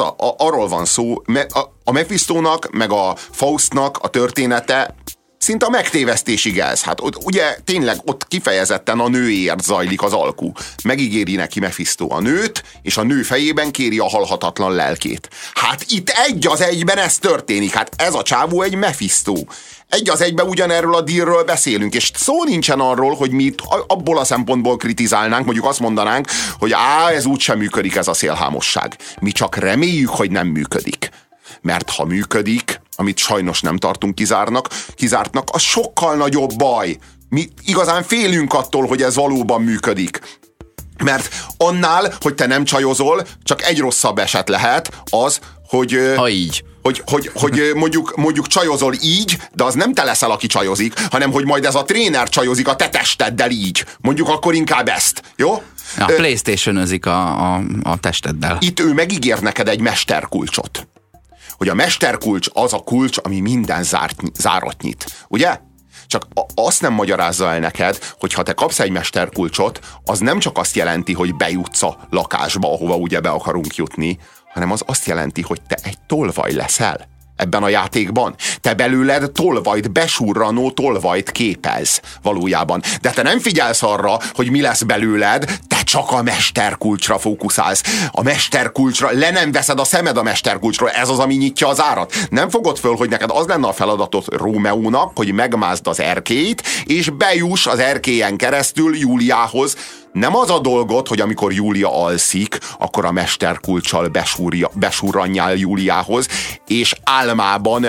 Arról van szó, a Mephistónak meg a Faustnak a története szinte a megtévesztésig ez. Hát ugye tényleg ott kifejezetten a nőért zajlik az alkú. Megígéri neki Mephisto a nőt, és a nő fejében kéri a halhatatlan lelkét. Hát itt egy az egyben ez történik. Hát ez a csávó egy Mephisto. Egy az egyben ugyanerről a dílről beszélünk, és szó nincsen arról, hogy mi abból a szempontból kritizálnánk, mondjuk azt mondanánk, hogy ez úgysem működik ez a szélhámosság. Mi csak reméljük, hogy nem működik. Mert ha működik, amit sajnos nem tartunk kizártnak, az sokkal nagyobb baj. Mi igazán félünk attól, hogy ez valóban működik. Mert annál, hogy te nem csajozol, csak egy rosszabb eset lehet az, hogy... Ha így. Hogy mondjuk csajozol így, de az nem te leszel, aki csajozik, hanem hogy majd ez a tréner csajozik a te testeddel így. Mondjuk akkor inkább ezt, jó? Ja, PlayStation-özik a testeddel. Itt ő megígér neked egy mesterkulcsot. Hogy a mesterkulcs az a kulcs, ami minden zárat nyit. Ugye? Csak azt nem magyarázza el neked, hogy ha te kapsz egy mesterkulcsot, az nem csak azt jelenti, hogy bejutsz a lakásba, ahova ugye be akarunk jutni, hanem az azt jelenti, hogy te egy tolvaj leszel ebben a játékban. Te belőled tolvajt, besurranó tolvajt képez valójában. De te nem figyelsz arra, hogy mi lesz belőled, te csak a mesterkulcsra fókuszálsz. A mesterkulcsra, le nem veszed a szemed a mesterkulcsról, ez az, ami nyitja az árat. Nem fogod föl, hogy neked az lenne a feladatod Rómeónak, hogy megmázd az erkélyt, és bejuss az erkélyen keresztül Júliához. Nem az a dolgod, hogy amikor Júlia alszik, akkor a mesterkulccsal besurranjál Júliához, és álmában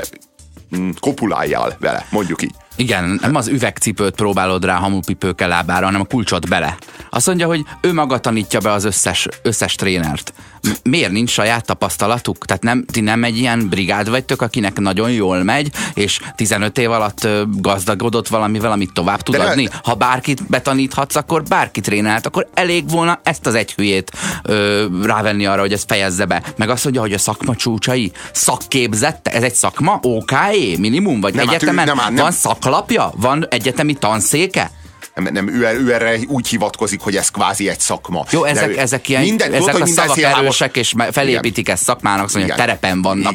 kopuláljál vele, mondjuk így. Igen, nem az üvegcipőt próbálod rá hamupipőke lábára, hanem a kulcsot bele. Azt mondja, hogy ő maga tanítja be az összes trénert. Miért nincs saját tapasztalatuk? Tehát ti nem egy ilyen brigád vagytok, akinek nagyon jól megy, és 15 év alatt gazdagodott valamivel, amit tovább tud adni? Ha bárkit betaníthatsz, akkor bárkit trénelt, akkor elég volna ezt az egy hülyét rávenni arra, hogy ezt fejezze be. Meg azt mondja, hogy a szakma csúcsai szakképzette, ez egy szakma? OKE minimum? Vagy nem, egyetemen van szaklapja? Van egyetemi tanszéke? Nem, ő erre úgy hivatkozik, hogy ez kvázi egy szakma. Jó, ezek a szavak erősek, és felépítik ezt szakmának, azt mondja, hogy terepen vannak.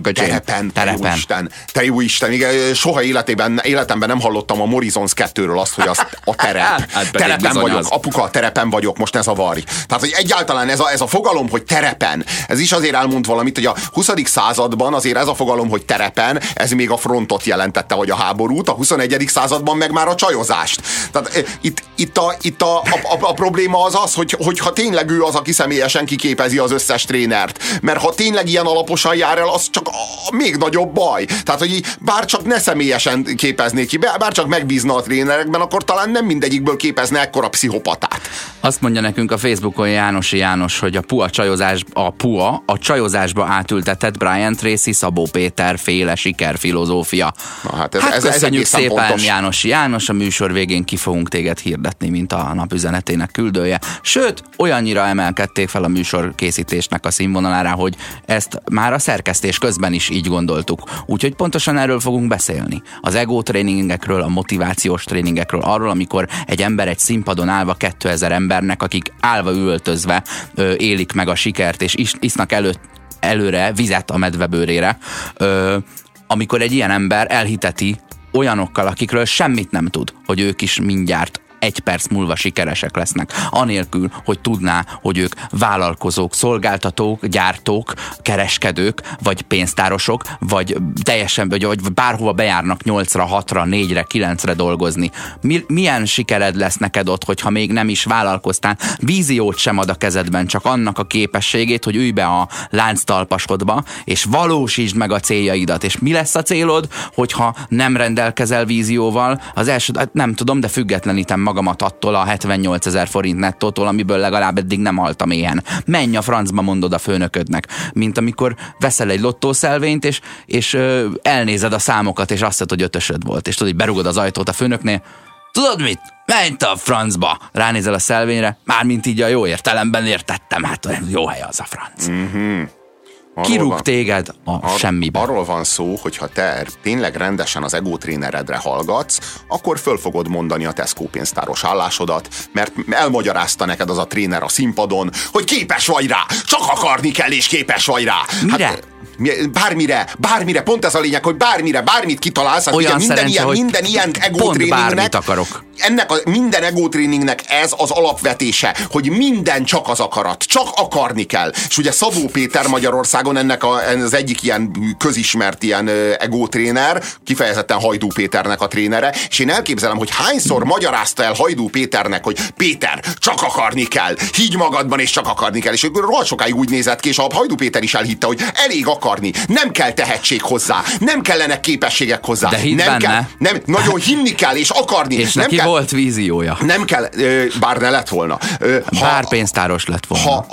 Terepen. Te jó Isten, soha életemben nem hallottam a Morizons 2-ről azt, hogy az a terep. Terepen vagyok, apuka, terepen vagyok, most ne zavarj. Tehát, hogy egyáltalán ez a fogalom, hogy terepen, ez is azért elmond valamit, hogy a 20. században azért ez a fogalom, hogy terepen, ez még a frontot jelentette, vagy a háborút, a 21. században meg már a csajozást. Tehát itt a probléma az, hogy ha tényleg ő az, aki személyesen kiképezi az összes trénert. Mert ha tényleg ilyen alaposan jár el, az csak még nagyobb baj. Tehát, hogy bár csak ne személyesen képezné ki, bár csak megbízna a trénerekben, akkor talán nem mindegyikből képezne ekkora pszichopatát. Azt mondja nekünk a Facebookon János, hogy a csajozásba átültetett Brian Tracy, Szabó Péter féle sikerfilozófia. Na, hát köszönjük ez szépen, János, a műsor végén ki fogunk téged hirdetni, mint a napüzenetének küldője. Sőt, olyannyira emelkedték fel a műsor készítésnek a színvonalára, hogy ezt már a szerkesztés közben is így gondoltuk. Úgyhogy pontosan erről fogunk beszélni. Az ego tréningekről, a motivációs tréningekről, arról, amikor egy ember egy színpadon állva 2000 embernek, akik állva üvöltözve élik meg a sikert, és isznak előre vizet a medvebőrére, amikor egy ilyen ember elhiteti olyanokkal, akikről semmit nem tud, hogy ők is mindjárt 1 perc múlva sikeresek lesznek, anélkül, hogy tudná, hogy ők vállalkozók, szolgáltatók, gyártók, kereskedők, vagy pénztárosok, vagy teljesen, vagy bárhova bejárnak 8-ra, 6-ra, 4-re, 9-re dolgozni. Milyen sikered lesz neked ott, hogyha még nem is vállalkoztál, víziót sem ad a kezedben, csak annak a képességét, hogy ülj be a lánctalpasodba, és valósítsd meg a céljaidat. És mi lesz a célod, hogyha nem rendelkezel vízióval? Az első, nem tudom, de függetlenítem magamat attól a 78 000 forint nettótól, amiből legalább eddig nem haltam éhen. Menj a francba, mondod a főnöködnek. Mint amikor veszel egy lottószelvényt, és elnézed a számokat, és azt mondod, hogy 5-ösöd volt. És tudod, hogy berugod az ajtót a főnöknél. Tudod mit? Menj te a francba! Ránézel a szelvényre, mármint így a jó értelemben értettem, hát olyan jó hely az a franc. Kirúg téged a semmibe. Arról van szó, hogy ha te tényleg rendesen az ego tréneredre hallgatsz, akkor föl fogod mondani a Tesco pénztáros állásodat, mert elmagyarázta neked az a tréner a színpadon, hogy képes vagy rá, csak akarni kell és képes vagy rá. Mire? Hát, bármire, pont ez a lényeg, hogy bármit kitalálsz, hát olyan ugye minden ilyen ego tréningnek, minden ego tréningnek ez az alapvetése, hogy minden csak az akarat, csak akarni kell. És ugye Szabó Péter Magyarországon ennek az egyik ilyen közismert ilyen ego tréner, kifejezetten Hajdú Péternek a trénere, és én elképzelem, hogy hányszor magyarázta el Hajdú Péternek, hogy Péter, csak akarni kell, higgy magadban és csak akarni kell, és rohadt sokáig úgy nézett ki, és a Hajdú Péter is elhitte, hogy elég akarni, nem kell tehetség hozzá, nem kellenek képességek hozzá. De hidd nem benne. kell, nem, nagyon hinni kell és akarni. És nem neki kell, volt víziója. nem kell, bár ne lett volna. Bár pénztáros lett volna.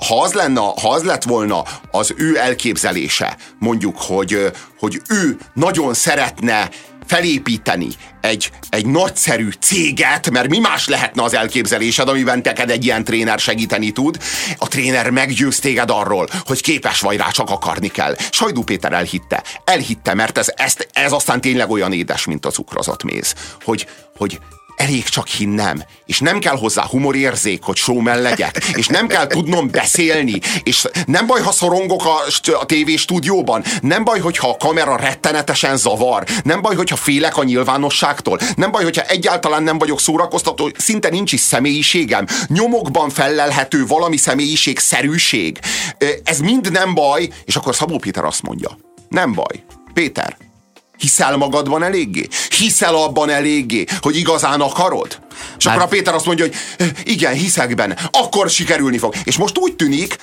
Ha az lett volna az ő elképzelése, mondjuk, hogy ő nagyon szeretne felépíteni egy nagyszerű céget, mert mi más lehetne az elképzelésed, amiben neked egy ilyen tréner segíteni tud. A tréner meggyőz téged arról, hogy képes vagy rá, csak akarni kell. Hajdú Péter elhitte, mert ez aztán tényleg olyan édes, mint a cukrozott méz, hogy elég csak hinnem, és nem kell hozzá humorérzék, hogy showman legyek, és nem kell tudnom beszélni, és nem baj, ha szorongok a tévéstúdióban, nem baj, hogyha a kamera rettenetesen zavar, nem baj, hogyha félek a nyilvánosságtól, nem baj, hogyha egyáltalán nem vagyok szórakoztató, szinte nincs is személyiségem, nyomokban fellelhető valami személyiségszerűség. Ez mind nem baj, és akkor Szabó Péter azt mondja, nem baj, Péter, hiszel magadban eléggé? Hiszel abban eléggé, hogy igazán akarod? És akkor a Péter azt mondja, hogy igen, hiszek benne, akkor sikerülni fog. És most úgy tűnik,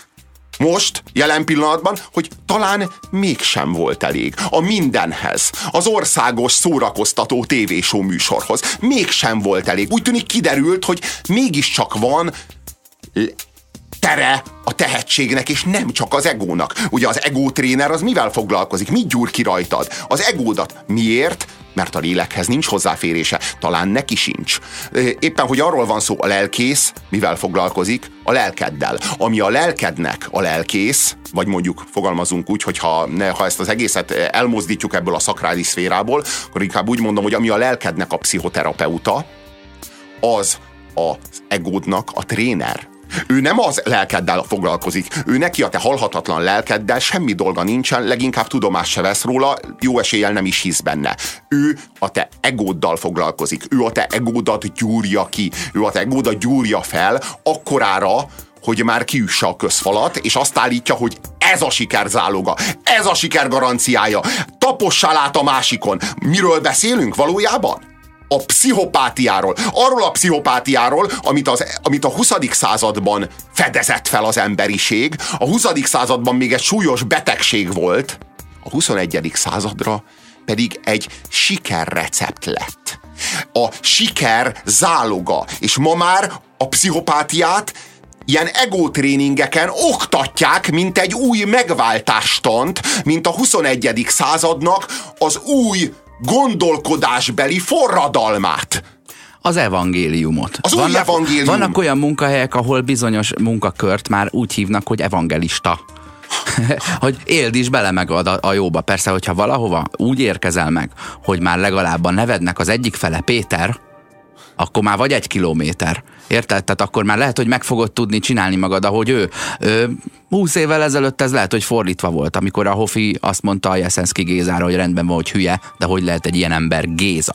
jelen pillanatban, hogy talán mégsem volt elég a mindenhez, az országos szórakoztató tévéshow műsorhoz. Mégsem volt elég. Úgy tűnik, kiderült, hogy mégiscsak van tere a tehetségnek, és nem csak az egónak. Ugye az ego tréner az mivel foglalkozik? Mit gyúr ki rajtad? Az egódat. Miért? Mert a lélekhez nincs hozzáférése. Talán neki sincs. Éppen, hogy arról van szó, a lelkész mivel foglalkozik? A lelkeddel. Ami a lelkednek a lelkész, vagy mondjuk fogalmazunk úgy, hogy ha ezt az egészet elmozdítjuk ebből a szakrális szférából, akkor inkább úgy mondom, hogy ami a lelkednek a pszichoterapeuta, az az egódnak a tréner. Ő nem az lelkeddel foglalkozik, ő neki a te halhatatlan lelkeddel semmi dolga nincsen, leginkább tudomást se vesz róla, jó eséllyel nem is hisz benne. Ő a te egóddal foglalkozik, ő a te egódat gyúrja ki, ő a te egódat gyúrja fel akkorára, hogy már kiüsse a közfalat, és azt állítja, hogy ez a siker záloga, ez a siker garanciája. Tapossál át a másikon. Miről beszélünk valójában? A pszichopátiáról. Arról a pszichopátiáról, amit a 20. században fedezett fel az emberiség. A 20. században még egy súlyos betegség volt. A 21. századra pedig egy sikerrecept lett. A siker záloga. És ma már a pszichopátiát ilyen egótréningeken oktatják, mint egy új megváltástant, mint a 21. századnak az új gondolkodásbeli forradalmát. Az evangéliumot. Az új evangélium. Vannak olyan munkahelyek, ahol bizonyos munkakört már úgy hívnak, hogy evangelista. Hogy éld is bele meg a jóba. Persze, hogyha valahova úgy érkezel meg, hogy már legalább a nevednek az egyik fele Péter, akkor már vagy 1 kilométer. Érted? Tehát akkor már lehet, hogy meg fogod tudni csinálni magad, ahogy ő. 20 évvel ezelőtt ez lehet, hogy fordítva volt, amikor a Hofi azt mondta a Jeszenszky Gézára, hogy rendben van, hogy hülye, de hogy lehet egy ilyen ember Géza.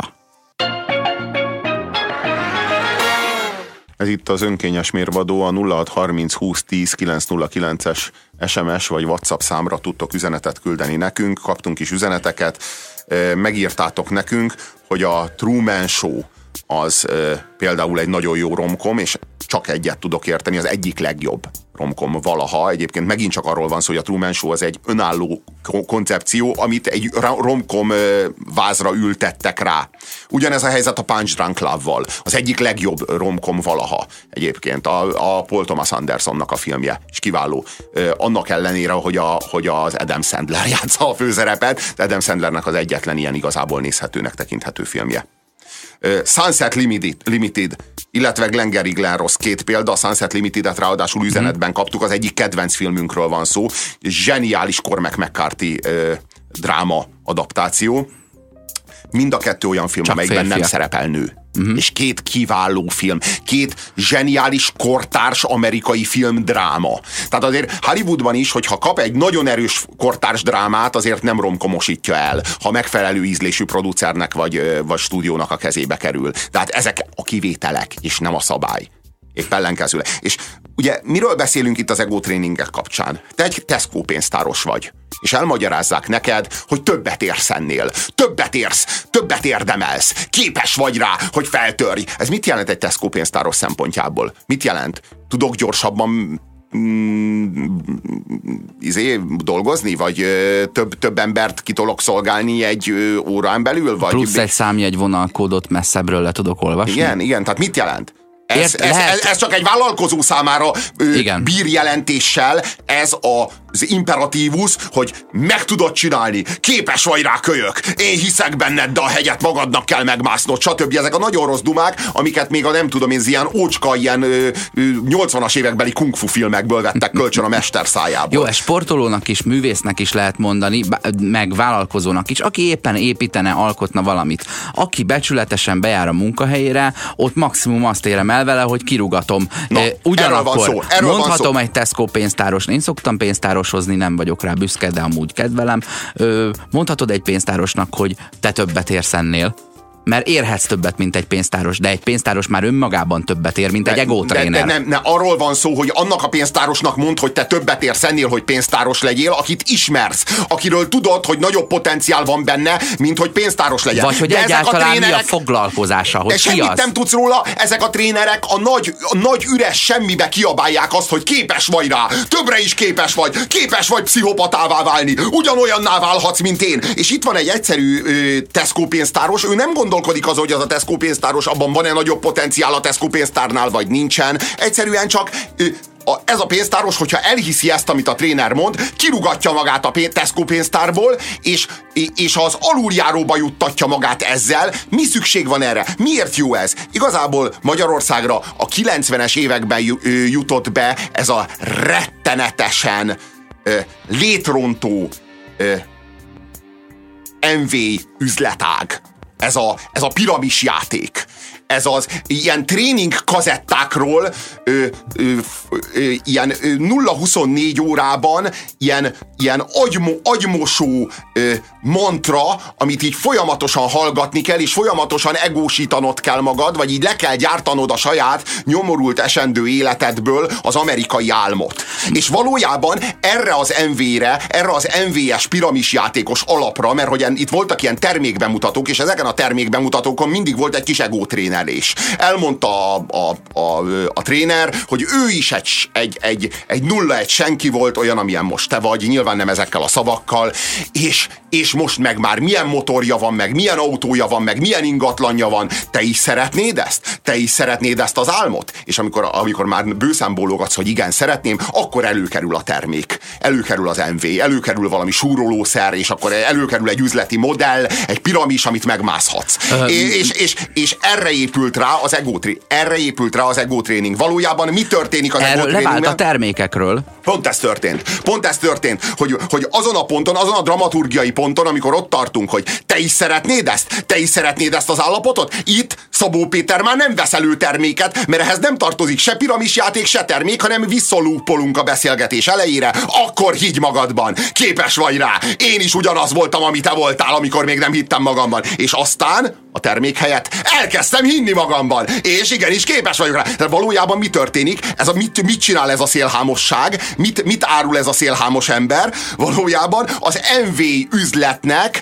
Ez itt az önkényes mérvadó, a 0630 20 10 909-es SMS vagy WhatsApp számra tudtok üzenetet küldeni nekünk, kaptunk is üzeneteket, megírtátok nekünk, hogy a Truman Show az például egy nagyon jó romkom, és csak egyet tudok érteni, az egyik legjobb romkom valaha. Egyébként megint csak arról van szó, hogy a Truman Show az egy önálló koncepció, amit egy romkom vázra ültettek rá. Ugyanez a helyzet a Punch Drunk Love-val. Az egyik legjobb romkom valaha egyébként. A Paul Thomas Andersonnak a filmje, és kiváló. Annak ellenére, hogy az Adam Sandler játsza a főszerepet, de Adam Sandlernek az egyetlen ilyen igazából nézhetőnek tekinthető filmje. Sunset Limited, illetve Glengarry Glen Ross, 2 példa. A Sunset Limited-et ráadásul üzenetben kaptuk, az egyik kedvenc filmünkről van szó. Zseniális Cormac McCarthy dráma adaptáció. Mind a 2 olyan film, csak amelyikben nem szerepel nő. És 2 kiváló film, 2 zseniális kortárs amerikai film dráma. Tehát azért Hollywoodban is, hogyha kap egy nagyon erős kortárs drámát, azért nem romkomosítja el, ha megfelelő ízlésű producernek vagy stúdiónak a kezébe kerül. Tehát ezek a kivételek, és nem a szabály. Épp ellenkezőleg. És ugye miről beszélünk itt az ego tréningek kapcsán? Te egy Tesco pénztáros vagy, és elmagyarázzák neked, hogy többet érsz ennél. Többet érsz, többet érdemelsz. Képes vagy rá, hogy feltörj. Ez mit jelent egy Tesco pénztáros szempontjából? Mit jelent? Tudok gyorsabban dolgozni, vagy több embert ki tudok szolgálni egy órán belül? Vagy plusz egy számjegy vonalkódot messzebbről le tudok olvasni? Igen, tehát mit jelent? Ez csak egy vállalkozó számára bír jelentéssel, ez az imperatívus, hogy meg tudod csinálni, képes vagy rá, kölyök, én hiszek benned, de a hegyet magadnak kell megmásznod, stb. Ezek a nagyon rossz dumák, amiket még a nem tudom én, ilyen ócska, ilyen 80-as évekbeli kungfu filmekből vettek kölcsön a mester szájából. Jó, ez sportolónak is, művésznek is lehet mondani, meg vállalkozónak is, aki éppen építene, alkotna valamit. Aki becsületesen bejár a munkahelyére, ott maximum azt érem el vele, hogy kirugatom. Ugyanakkor mondhatom egy Tesco pénztáros, én szoktam pénztároshozni, nem vagyok rá büszke, de amúgy kedvelem. Mondhatod egy pénztárosnak, hogy te többet érsz ennél, mert érhetsz többet, mint egy pénztáros, de egy pénztáros már önmagában többet ér, mint egy egótréner. Nem, arról van szó, hogy annak a pénztárosnak mondd, hogy te többet érsz ennél, hogy pénztáros legyél, akit ismersz, akiről tudod, hogy nagyobb potenciál van benne, mint hogy pénztáros legyen. Vagy hogy de egyáltalán mi a foglalkozása, hogy de semmit nem tudsz róla, ezek a trénerek a nagy üres semmibe kiabálják azt, hogy képes vagy rá, többre is képes vagy pszichopatává válni, ugyanolyanná válhatsz, mint én. És itt van egy egyszerű Tesco pénztáros, ő nem gondolkodik az, hogy az a Tesco pénztáros, abban van-e nagyobb potenciál a Tesco pénztárnál, vagy nincsen. Egyszerűen csak ez a pénztáros, hogyha elhiszi ezt, amit a tréner mond, kirugatja magát a Tesco pénztárból, és az aluljáróba juttatja magát ezzel. Mi szükség van erre? Miért jó ez? Igazából Magyarországra a 90-es években jutott be ez a rettenetesen létrontó MV üzletág. Ez a piramis játék. Ez az ilyen tréning kazettákról ilyen 0-24 órában ilyen agymosó mantra, amit így folyamatosan hallgatni kell, és folyamatosan egósítanod kell magad, vagy így le kell gyártanod a saját nyomorult esendő életedből az amerikai álmot. És valójában erre az az MV-es piramis játékos alapra, mert hogy itt voltak ilyen termékbemutatók, és ezeken a termékbemutatókon mindig volt egy kis egótrénelés. Elmondta a tréner, hogy ő is egy 0-1 senki volt, olyan, amilyen most te vagy, nyilván nem ezekkel a szavakkal, és most meg már milyen motorja van, meg milyen autója van, meg milyen ingatlanja van. Te is szeretnéd ezt? Te is szeretnéd ezt az álmot? És amikor már bőszem bólogatsz, hogy igen, szeretném, akkor előkerül a termék, előkerül az MV, előkerül valami súrolószer, és akkor előkerül egy üzleti modell, egy piramis, amit megmászhatsz. És erre épült rá az egótréning. Valójában mi történik az egótréningben? Levált a termékekről. Pont ez történt, hogy azon a ponton, azon a dramaturgiai ponton, amikor ott tartunk, hogy te is szeretnéd ezt az állapotot? Itt Szabó Péter már nem vesz elő terméket, mert ehhez nem tartozik se piramisjáték, se termék, hanem visszalúpolunk a beszélgetés elejére. Akkor higgy magadban, képes vagy rá. Én is ugyanaz voltam, amit te voltál, amikor még nem hittem magamban. És aztán a termék helyett elkezdtem hinni magamban. És igenis képes vagyok rá. Tehát valójában mi történik? Mit csinál ez a szélhámosság? Mit árul ez a szélhámos ember? Valójában az MV üzletnek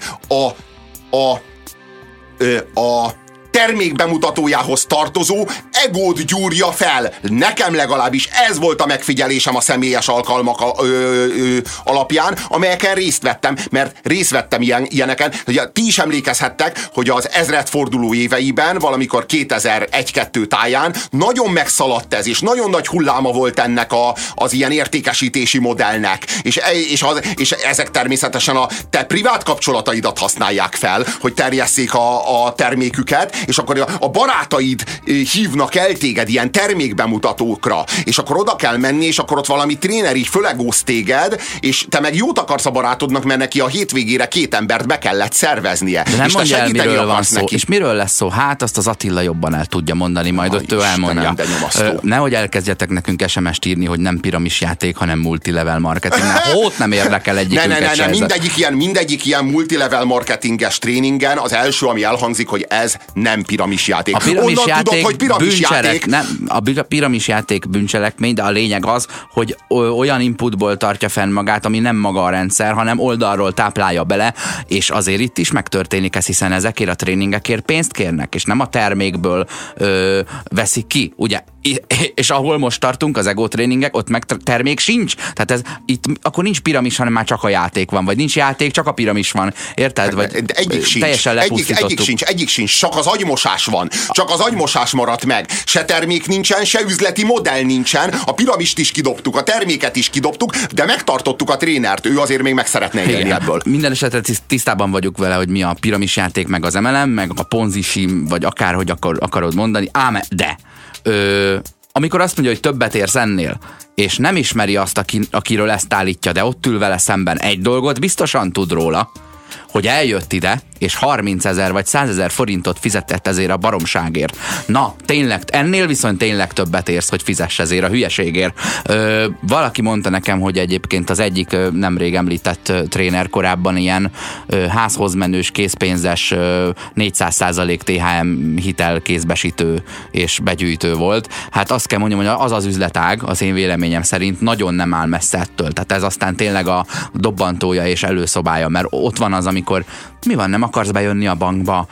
a termékbemutatójához tartozó egót gyúrja fel. Nekem legalábbis ez volt a megfigyelésem a személyes alkalmak alapján, amelyeken részt vettem, mert részt vettem ilyeneken. Ugye, ti is emlékezhettek, hogy az ezredforduló éveiben, valamikor 2001-2 táján nagyon megszaladt ez, és nagyon nagy hulláma volt ennek az ilyen értékesítési modellnek. És ezek természetesen a te privát kapcsolataidat használják fel, hogy terjesszék a terméküket, és akkor a barátaid hívnak el téged ilyen termékbemutatókra, és akkor oda kell menni, és akkor ott valami tréner így fölegóz téged, és te meg jót akarsz a barátodnak, mert neki a hétvégére 2 embert be kellett szerveznie. De nem és mondja el, miről van szó. Neki. És miről lesz szó? Hát azt az Attila jobban el tudja mondani, majd ott ő elmondja. Nehogy elkezdjetek nekünk SMS-t írni, hogy nem piramisjáték, hanem multilevel marketing. Hót nem érdekel egyikünket se. Mindegyik ilyen multilevel marketinges tréningen az első, ami elhangzik, hogy ez nem piramisjáték. A piramisjáték bűncselekmény, de a lényeg az, hogy olyan inputból tartja fenn magát, ami nem maga a rendszer, hanem oldalról táplálja bele, és azért itt is megtörténik ez, hiszen ezekért a tréningekért pénzt kérnek, és nem a termékből veszik ki, ugye? És ahol most tartunk, az ego tréningek, ott meg termék sincs. Tehát itt akkor nincs piramis, hanem már csak a játék van, vagy nincs játék, csak a piramis van. Érted? Vagy teljesen lepusztítottuk. Egyik sincs, csak az agymosás van. Csak az agymosás maradt meg. Se termék nincsen, se üzleti modell nincsen. A piramist is kidobtuk, a terméket is kidobtuk, de megtartottuk a trénert. Ő azért még meg szeretne élni ebből. Minden esetre tisztában vagyok vele, hogy mi a piramisjáték, meg az MLM, meg a ponzi, vagy akárhogy akarod mondani. De amikor azt mondja, hogy többet érsz ennél, és nem ismeri azt, akiről ezt állítja, de ott ül vele szemben, egy dolgot biztosan tud róla, hogy eljött ide, és 30 000 vagy 100 000 forintot fizetett ezért a baromságért. Na, tényleg, ennél viszont tényleg többet érsz, hogy fizess ezért a hülyeségért. Valaki mondta nekem, hogy egyébként az egyik nemrég említett tréner korábban ilyen házhoz menős, készpénzes 400% THM hitel kézbesítő és begyűjtő volt. Hát azt kell mondjam, hogy az üzletág, az én véleményem szerint nagyon nem áll messze ettől. Tehát ez aztán tényleg a dobbantója és előszobája, mert ott van az, amikor mi van, nem akarsz bejönni a bankba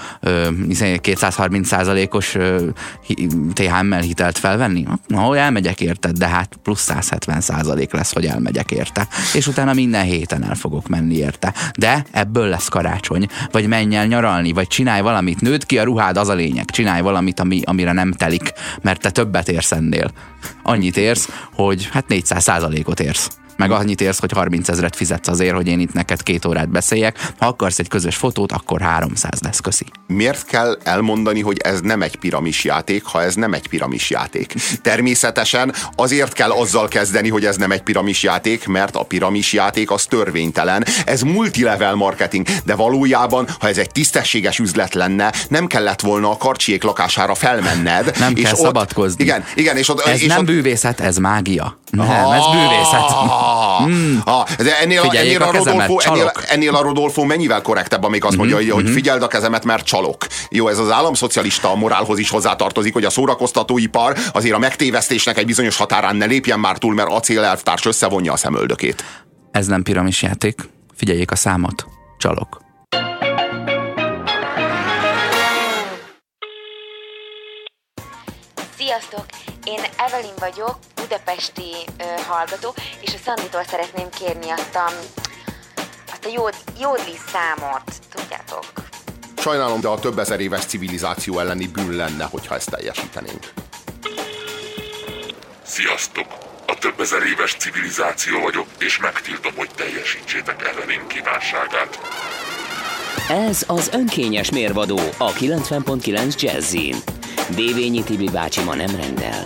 230%-os THM-mel hitelt felvenni? Ahogy elmegyek érted, de hát plusz 170% lesz, hogy elmegyek érte. És utána minden héten el fogok menni érte. De ebből lesz karácsony. Vagy menj el nyaralni, vagy csinálj valamit. Nőd ki a ruhád, az a lényeg. Csinálj valamit, amire nem telik, mert te többet érsz ennél. Annyit érsz, hogy hát 400%-ot érsz. Meg annyit érsz, hogy 30 000 fizetsz azért, hogy én itt neked 2 órát beszéljek. Ha akarsz egy közös fotót, akkor 300 lesz, köszi. Miért kell elmondani, hogy ez nem egy piramisjáték, ha ez nem egy piramisjáték? Természetesen azért kell azzal kezdeni, hogy ez nem egy piramisjáték, mert a piramisjáték az törvénytelen. Ez multilevel marketing, de valójában, ha ez egy tisztességes üzlet lenne, nem kellett volna a Karcsiék lakására felmenned. Nem és kell szabadkozni. Igen, és ott, ez és nem ott... bűvészet, ez mágia. Nem, ez bűvészet. De ennél a Rodolfo mennyivel korrektebb, amíg azt mondja, hogy figyeld a kezemet, mert csalok. Jó, ez az államszocialista morálhoz is hozzátartozik, hogy a szórakoztatóipar azért a megtévesztésnek egy bizonyos határán ne lépjen már túl, mert acélelvtárs összevonja a szemöldökét. Ez nem piramisjáték. Figyeljék a számot. Csalok. Sziasztok! Én Evelyn vagyok, budapesti hallgató, és a Szanditól szeretném kérni azt a jódli számot, tudjátok? Sajnálom, de a több ezer éves civilizáció elleni bűn lenne, hogyha ezt teljesítenénk. Sziasztok! A több ezer éves civilizáció vagyok, és megtiltom, hogy teljesítsétek Evelyn kívánságát. Ez az önkényes mérvadó a 90.9 Jazzin. Dévényi Tibi bácsi ma nem rendel.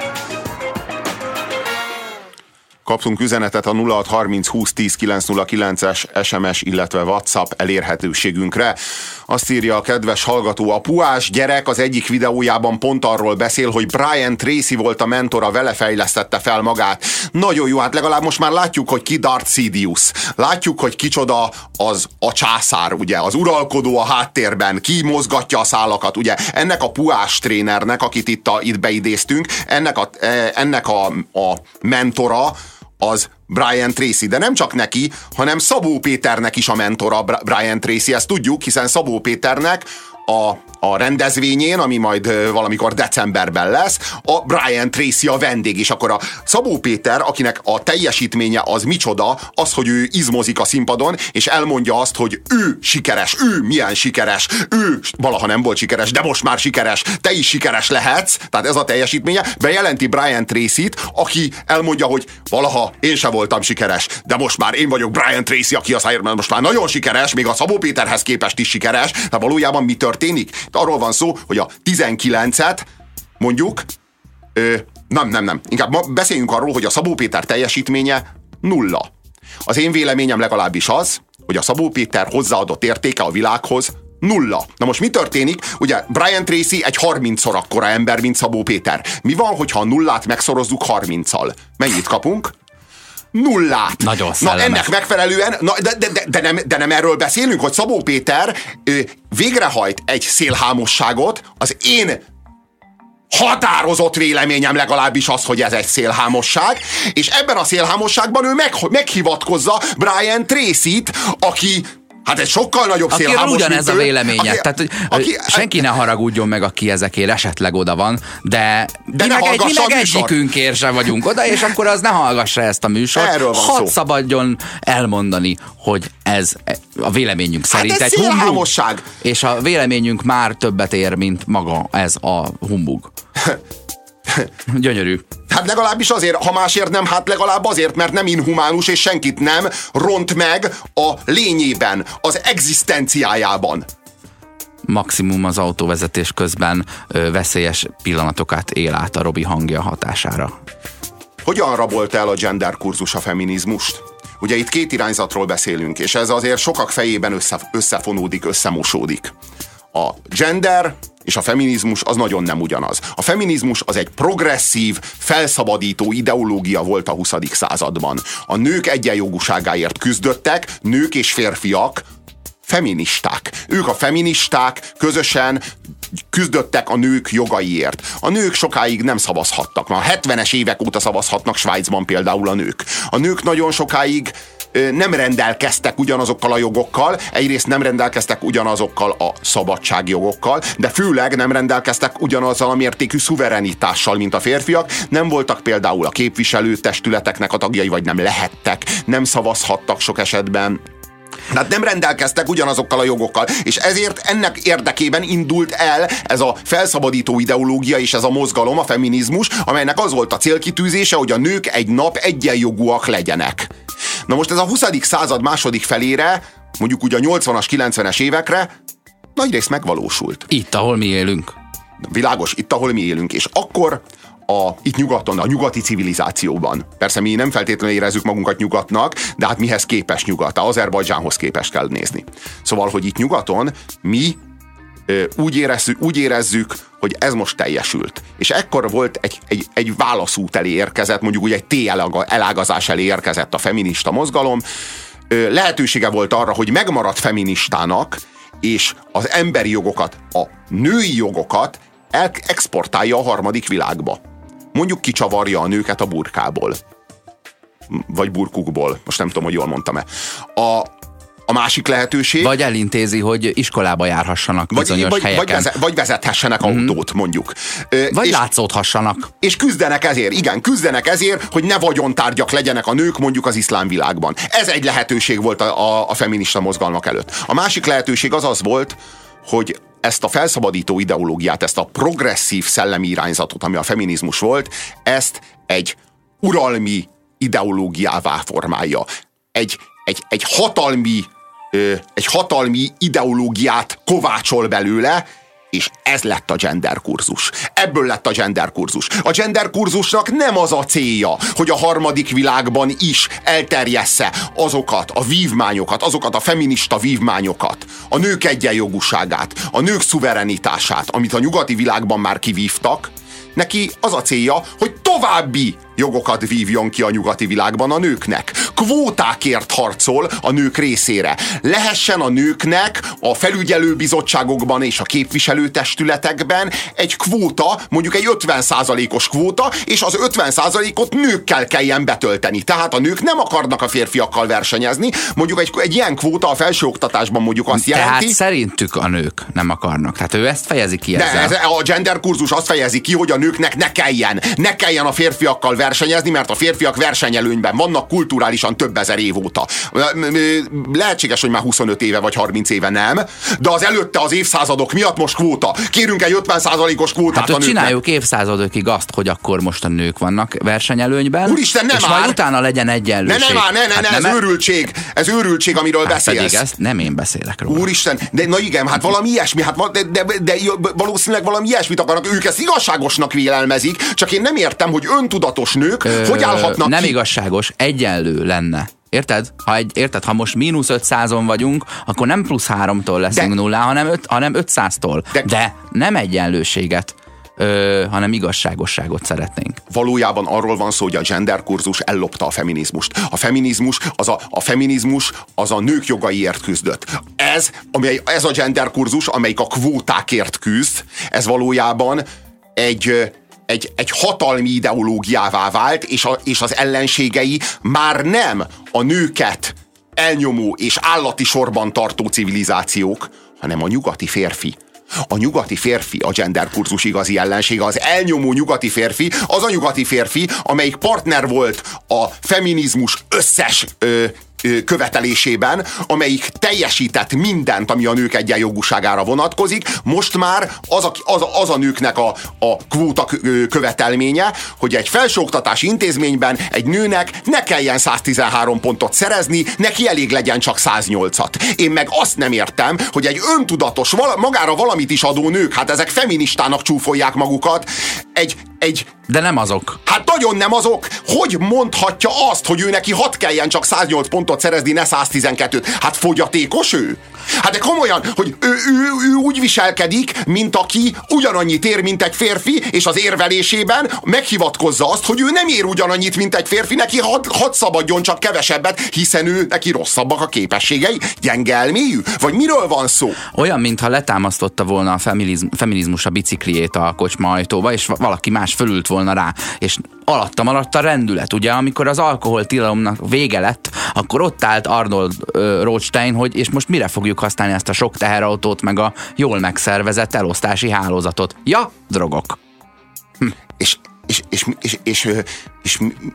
Kaptunk üzenetet a 0630 20 10 909-es SMS, illetve WhatsApp elérhetőségünkre. Azt írja a kedves hallgató, a puás gyerek az egyik videójában pont arról beszél, hogy Brian Tracy volt a mentora, vele fejlesztette fel magát. Nagyon jó, hát legalább most már látjuk, hogy ki Darth Sidious. Látjuk, hogy kicsoda az a császár, ugye, az uralkodó a háttérben, ki mozgatja a szálakat, ugye. Ennek a puás trénernek, akit itt beidéztünk, ennek a mentora az Brian Tracy, de nem csak neki, hanem Szabó Péternek is a mentora Brian Tracy, ezt tudjuk, hiszen Szabó Péternek a rendezvényén, ami majd valamikor decemberben lesz, a Brian Tracy a vendég, és akkor a Szabó Péter, akinek a teljesítménye az micsoda, az, hogy ő izmozik a színpadon, és elmondja azt, hogy ő sikeres, ő milyen sikeres, ő valaha nem volt sikeres, de most már sikeres, te is sikeres lehetsz, tehát ez a teljesítménye, bejelenti Brian Tracyt, aki elmondja, hogy valaha én sem voltam sikeres, de most már én vagyok Brian Tracy, aki most már nagyon sikeres, még a Szabó Péterhez képest is sikeres, de valójában mi történik? Arról van szó, hogy a 19-et mondjuk, nem, inkább beszéljünk arról, hogy a Szabó Péter teljesítménye 0. Az én véleményem legalábbis az, hogy a Szabó Péter hozzáadott értéke a világhoz 0. Na most mi történik? Ugye Brian Tracy egy 30-szor akkora ember, mint Szabó Péter. Mi van, hogyha a nullát megszorozzuk 30-szal? Mennyit kapunk? 0. Nagyon szellemes. Na ennek megfelelően, de nem erről beszélünk, hogy Szabó Péter végrehajt egy szélhámosságot, az én határozott véleményem legalábbis az, hogy ez egy szélhámosság, és ebben a szélhámosságban ő meghivatkozza Brian Tracyt, aki hát egy sokkal nagyobb szélhámos, ugyanez a véleménye. Tehát, senki ne haragudjon meg, aki ezekért esetleg oda van, de mi meg egyikünkért sem vagyunk oda, és akkor az ne hallgassa ezt a műsort. Hadd szabadjon elmondani, hogy ez a véleményünk szerint hát egy humbug, és a véleményünk már többet ér, mint maga ez a humbug. Gyönyörű. Hát legalábbis azért, ha másért nem, hát legalább azért, mert nem inhumánus, és senkit nem ront meg a lényében, az egzisztenciájában. Maximum az autóvezetés közben veszélyes pillanatokat él át a Robi hangja hatására. Hogyan rabolta el a gender kurzus a feminizmust? Ugye itt két irányzatról beszélünk, és ez azért sokak fejében összefonódik, összemosódik. A gender és a feminizmus az nagyon nem ugyanaz. A feminizmus az egy progresszív, felszabadító ideológia volt a 20. században. A nők egyenjogúságáért küzdöttek, nők és férfiak, feministák. Ők a feministák közösen küzdöttek a nők jogaiért. A nők sokáig nem szavazhattak. Már 70-es évek óta szavazhatnak Svájcban például a nők. A nők nagyon sokáig nem rendelkeztek ugyanazokkal a jogokkal, egyrészt nem rendelkeztek ugyanazokkal a szabadságjogokkal, de főleg nem rendelkeztek ugyanazzal a mértékű szuverenitással, mint a férfiak, nem voltak például a képviselőtestületeknek a tagjai, vagy nem lehettek, nem szavazhattak sok esetben. Tehát nem rendelkeztek ugyanazokkal a jogokkal, és ezért ennek érdekében indult el ez a felszabadító ideológia és ez a mozgalom, a feminizmus, amelynek az volt a célkitűzése, hogy a nők egy nap egyenjogúak legyenek. Na most ez a 20. század második felére, mondjuk úgy a 80-as, 90-es évekre nagyrészt megvalósult. Itt, ahol mi élünk. Világos, itt, ahol mi élünk, és akkor itt nyugaton, a nyugati civilizációban. Persze mi nem feltétlenül érezzük magunkat nyugatnak, de hát mihez képes nyugat? Azerbajdzsánhoz képest kell nézni. Szóval, hogy itt nyugaton mi úgy érezzük, hogy ez most teljesült. És ekkor volt egy válaszút elé érkezett, mondjuk úgy egy T-elágazás elé érkezett a feminista mozgalom. Lehetősége volt arra, hogy megmaradt feministának, és az emberi jogokat, a női jogokat exportálja a harmadik világba. Mondjuk kicsavarja a nőket a burkából. Vagy burkukból. Most nem tudom, hogy jól mondtam-e. A másik lehetőség... Vagy elintézi, hogy iskolába járhassanak bizonyos helyeken. Vagy vezethessenek autót, mondjuk. Vagy látszódhassanak. És küzdenek ezért, igen, küzdenek ezért, hogy ne vagyontárgyak legyenek a nők mondjuk az iszlám világban. Ez egy lehetőség volt a feminista mozgalmak előtt. A másik lehetőség az volt, hogy ezt a felszabadító ideológiát, ezt a progresszív szellemi irányzatot, ami a feminizmus volt, ezt egy uralmi ideológiává formálja. Egy hatalmi ideológiát kovácsol belőle, És ez lett a gender kurzus. Ebből lett a gender kurzus. A gender kurzusnak nem az a célja, hogy a harmadik világban is elterjessze azokat a vívmányokat, azokat a feminista vívmányokat, a nők egyenjogúságát, a nők szuverenitását, amit a nyugati világban már kivívtak. Neki az a célja, hogy további jogokat vívjon ki a nyugati világban a nőknek. Kvótákért harcol a nők részére. Lehessen a nőknek a felügyelőbizottságokban és a képviselőtestületekben egy kvóta, mondjuk egy 50%-os kvóta, és az 50%-ot nőkkel kelljen betölteni. Tehát a nők nem akarnak a férfiakkal versenyezni. Mondjuk egy ilyen kvóta a felsőoktatásban mondjuk azt jelenti... Tehát szerintük a nők nem akarnak. Tehát ő ezt fejezi ki ezzel. De a gender kurzus azt fejezi ki, hogy a nőknek ne kelljen a férfiakkal versenyezni, mert a férfiak versenyelőnyben vannak kulturálisan több ezer év óta. Lehetséges, hogy már 25 éve vagy 30 éve nem, de az előtte az évszázadok miatt most kvóta. Kérünk egy 50%-os kvótát hát, a nőknek. Csináljuk évszázadokig azt, hogy akkor most a nők vannak versenyelőnyben. Úristen, nem és már. majd utána legyen egyenlőség. Ez őrültség. Ez őrültség, amiről beszélsz. Pedig ezt nem én beszélek róla. Úristen, de na igen, hát valami ilyesmi, de valószínűleg valami ilyesmit akarnak. Ők ezt igazságosnak vélelmezik, csak én nem értem, hogy öntudatos nők hogy állhatnak nem ki? igazságos, egyenlő lenne. Érted? Ha most -500-on vagyunk, akkor nem +3-tól leszünk nullán, hanem 500-tól. De nem egyenlőséget, hanem igazságosságot szeretnénk. Valójában arról van szó, hogy a gender kurzus ellopta a feminizmust. A feminizmus az a nők jogaiért küzdött. Ez a gender kurzus, amelyik a kvótákért küzd, ez valójában egy hatalmi ideológiává vált, és az ellenségei már nem a nőket elnyomó és állati sorban tartó civilizációk, hanem a nyugati férfi. A nyugati férfi a gender kurzus igazi ellensége. Az elnyomó nyugati férfi az a nyugati férfi, amelyik partner volt a feminizmus összes követelésében, amelyik teljesített mindent, ami a nők egyenjogúságára vonatkozik. Most már az a nőknek a kvóta követelménye, hogy egy felsőoktatási intézményben egy nőnek ne kelljen 113 pontot szerezni, neki elég legyen csak 108-at. Én meg azt nem értem, hogy egy öntudatos, magára valamit is adó nők, hát ezek feministának csúfolják magukat, de nem azok. Hát nagyon nem azok. Hogy mondhatja azt, hogy ő neki 6 kelljen csak 108 pontot szerezni, ne 112-t? Hát fogyatékos ő? Hát de komolyan, hogy ő úgy viselkedik, mint aki ugyanannyit ér, mint egy férfi, és az érvelésében meghivatkozza azt, hogy ő nem ér ugyanannyit, mint egy férfi, neki hadd szabadjon csak kevesebbet, hiszen neki rosszabbak a képességei, gyenge elmélyű? Vagy miről van szó? Olyan, mintha letámasztotta volna a feminizmus a bicikliét a kocsma ajtóba, és valaki más fölült volna rá, és alattam maradt a rendület. Ugye, amikor az alkoholtilalomnak vége lett, akkor ott állt Arnold Rothstein, és most mire fogjuk használni ezt a sok teherautót, meg a jól megszervezett elosztási hálózatot? Ja, drogok. És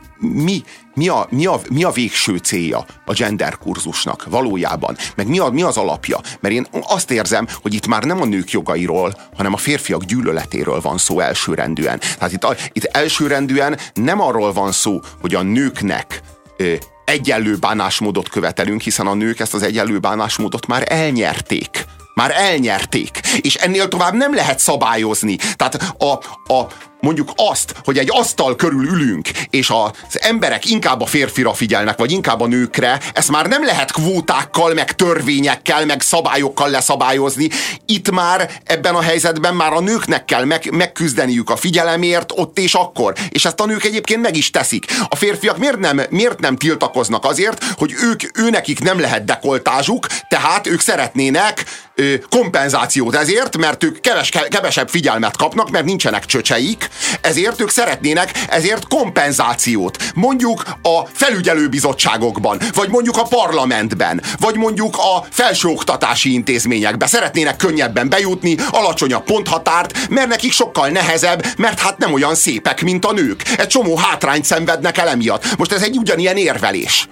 mi a végső célja a gender kurzusnak valójában? Meg mi az alapja? Mert én azt érzem, hogy itt már nem a nők jogairól, hanem a férfiak gyűlöletéről van szó elsőrendűen. Tehát itt elsőrendűen nem arról van szó, hogy a nőknek egyenlő bánásmódot követelünk, hiszen a nők ezt az egyenlő bánásmódot már elnyerték. És ennél tovább nem lehet szabályozni. Tehát mondjuk azt, hogy egy asztal körül ülünk, és az emberek inkább a férfira figyelnek, vagy inkább a nőkre, ezt már nem lehet kvótákkal, meg törvényekkel, meg szabályokkal leszabályozni. Itt már ebben a helyzetben már a nőknek kell megküzdeniük a figyelemért ott és akkor. És ezt a nők egyébként meg is teszik. A férfiak miért nem tiltakoznak azért, hogy őnekik nem lehet dekoltázsuk, tehát ők szeretnének kompenzációt ezért, mert ők kevesebb figyelmet kapnak, mert nincsenek csöcseik, ezért ők szeretnének kompenzációt. Mondjuk a felügyelőbizottságokban, vagy mondjuk a parlamentben, vagy mondjuk a felsőoktatási intézményekben szeretnének könnyebben bejutni, alacsonyabb ponthatárt, mert nekik sokkal nehezebb, mert hát nem olyan szépek, mint a nők. Egy csomó hátrányt szenvednek el emiatt. Most ez egy ugyanilyen érvelés.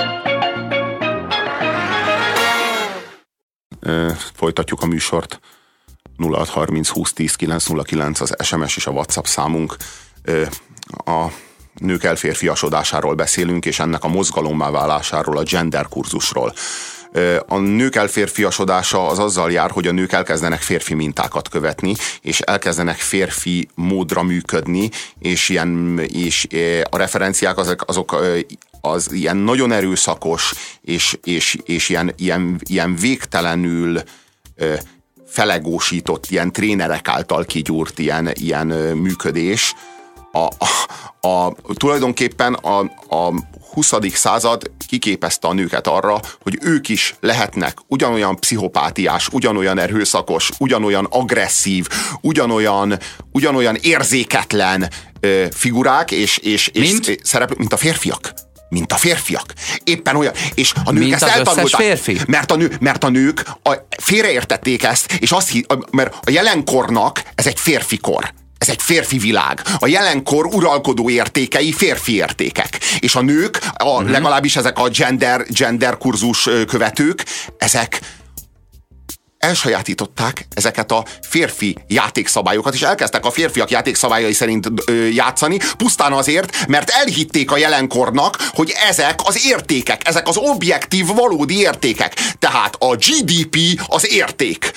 Folytatjuk a műsort. 0630 20 10 909 az SMS és a WhatsApp számunk. A nők elférfiasodásáról beszélünk, és ennek a mozgalommá válásáról, a gender kurzusról. A nők elférfiasodása az azzal jár, hogy a nők elkezdenek férfi mintákat követni, és elkezdenek férfi módra működni, és a referenciák azok az ilyen nagyon erőszakos, és ilyen végtelenül felegósított, ilyen trénerek által kigyúrt ilyen működés. Tulajdonképpen a 20. század kiképezte a nőket arra, hogy ők is lehetnek ugyanolyan pszichopátiás, ugyanolyan erőszakos, ugyanolyan agresszív, ugyanolyan érzéketlen figurák és szereplők, mint a férfiak. Mint a férfiak. Éppen olyan. És a nők ezt eltanulták. Mert a nők félreértették ezt, és mert a jelenkornak ez egy férfi kor. Ez egy férfi világ. A jelenkor uralkodó értékei férfi értékek. És a nők, legalábbis ezek a gender kurzus követők, ezek elsajátították ezeket a férfi játékszabályokat, és elkezdtek a férfiak játékszabályai szerint játszani, pusztán azért, mert elhitték a jelenkornak, hogy ezek az értékek, ezek az objektív, valódi értékek. Tehát a GDP az érték,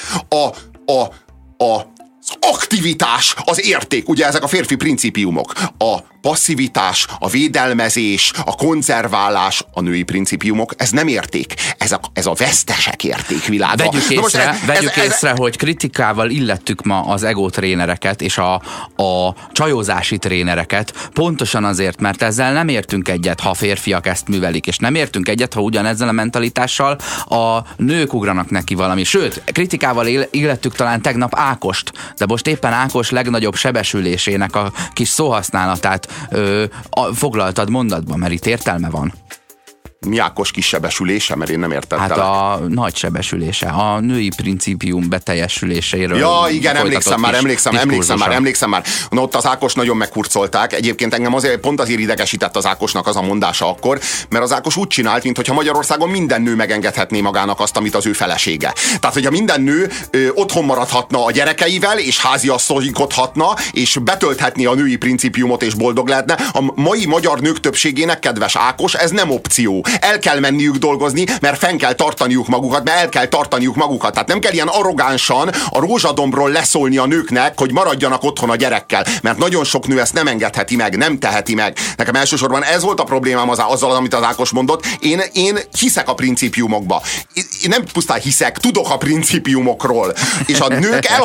az aktivitás az érték, ugye ezek a férfi principiumok. A passzivitás, a védelmezés, a konzerválás, a női principiumok, ez nem érték. Ez a vesztesek értékvilága. Vegyük észre, hogy kritikával illettük ma az ego trénereket és a csajozási trénereket, pontosan azért, mert ezzel nem értünk egyet, ha férfiak ezt művelik, és nem értünk egyet, ha ugyanezzel a mentalitással a nők ugranak neki valami. Sőt, kritikával illettük talán tegnap Ákost, de most éppen Ákos legnagyobb sebesülésének a kis szóhasználatát foglaltad mondatban, mert itt értelme van. Mi Ákos kis sebesülése? Mert én nem értettem. Hát a nagy sebesülése, a női principium beteljesüléséről. Ja, igen, emlékszem már. Na, ott az Ákos nagyon meghurcolták. Egyébként engem pont azért idegesített az Ákosnak az a mondása akkor, mert az Ákos úgy csinált, mintha Magyarországon minden nő megengedhetné magának azt, amit az ő felesége. Tehát, hogyha minden nő otthon maradhatna a gyerekeivel, és háziasszonykodhatna, és betölthetné a női principiumot, és boldog lehetne. A mai magyar nők többségének, kedves Ákos, ez nem opció. El kell menniük dolgozni, mert fenn kell tartaniuk magukat, mert el kell tartaniuk magukat. Tehát nem kell ilyen arrogánsan a rózsadombról leszólni a nőknek, hogy maradjanak otthon a gyerekkel, mert nagyon sok nő ezt nem engedheti meg, nem teheti meg. Nekem elsősorban ez volt a problémám azzal, amit az Ákos mondott. Én hiszek a principiumokba. Én nem pusztán hiszek, tudok a principiumokról. És a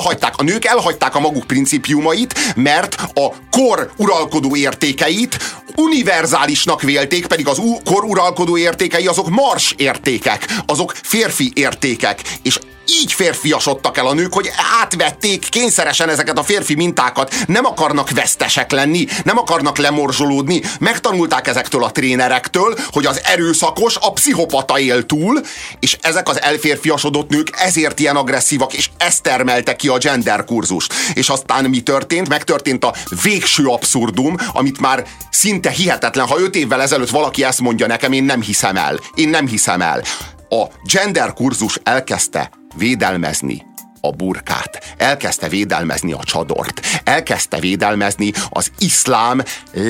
nők elhagyták a maguk principiumait, mert a kor uralkodó értékeit univerzálisnak vélték, pedig az kor uralkodó értékei azok mars értékek, azok férfi értékek, és így férfiasodtak el a nők, hogy átvették kényszeresen ezeket a férfi mintákat, nem akarnak vesztesek lenni, nem akarnak lemorzsolódni, megtanulták ezektől a trénerektől, hogy az erőszakos, a pszichopata él túl, és ezek az elférfiasodott nők ezért ilyen agresszívak, és ez termelte ki a gender kurzust. És aztán mi történt? Megtörtént a végső abszurdum, amit már szinte hihetetlen, ha 5 évvel ezelőtt valaki ezt mondja nekem, én nem hiszem el. A gender kurzus elkezdte védelmezni a burkát, elkezdte védelmezni a csadort, elkezdte védelmezni az iszlám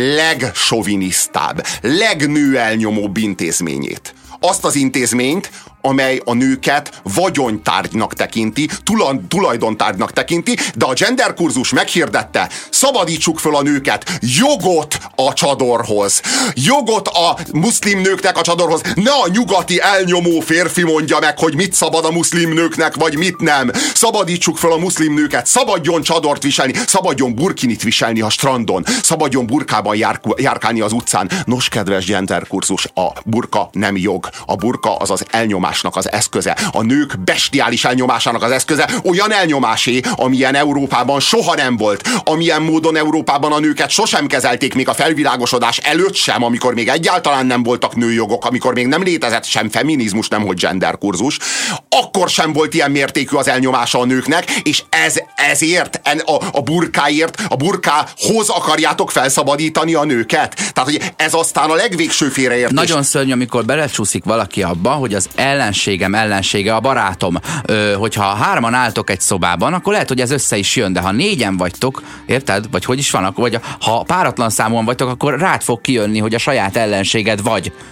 legsovinisztább, legnőelnyomóbb intézményét. Azt az intézményt, amely a nőket vagyontárgynak tekinti, tulajdontárgynak tekinti, de a gender kurzus meghirdette, szabadítsuk föl a nőket, jogot a csadorhoz, jogot a muszlim nőknek a csadorhoz, ne a nyugati elnyomó férfi mondja meg, hogy mit szabad a muszlim nőknek, vagy mit nem. Szabadítsuk föl a muszlim nőket, szabadjon csadort viselni, szabadjon burkinit viselni a strandon, szabadjon burkában járkálni az utcán. Nos, kedves gender kurzus, a burka nem jog. A burka az az elnyomásnak az eszköze. A nők bestiális elnyomásának az eszköze, olyan elnyomásé, amilyen Európában soha nem volt. Amilyen módon Európában a nőket sosem kezelték, még a felvilágosodás előtt sem, amikor még egyáltalán nem voltak nőjogok, amikor még nem létezett sem feminizmus, nemhogy gender kurzus, akkor sem volt ilyen mértékű az elnyomása a nőknek, és ezért a burkáért, a burkához akarjátok felszabadítani a nőket. Tehát, hogy ez aztán a legvégső félreértés. Nagyon szörnyű, amikor belecsúszik valaki abba, hogy az ellensége a barátom, hogyha 3-an álltok egy szobában, akkor lehet, hogy ez össze is jön, de ha 4-en vagytok, érted? Vagy hogy is van, vagy ha páratlan számúan vagytok, akkor rád fog kijönni, hogy a saját ellenséged vagy.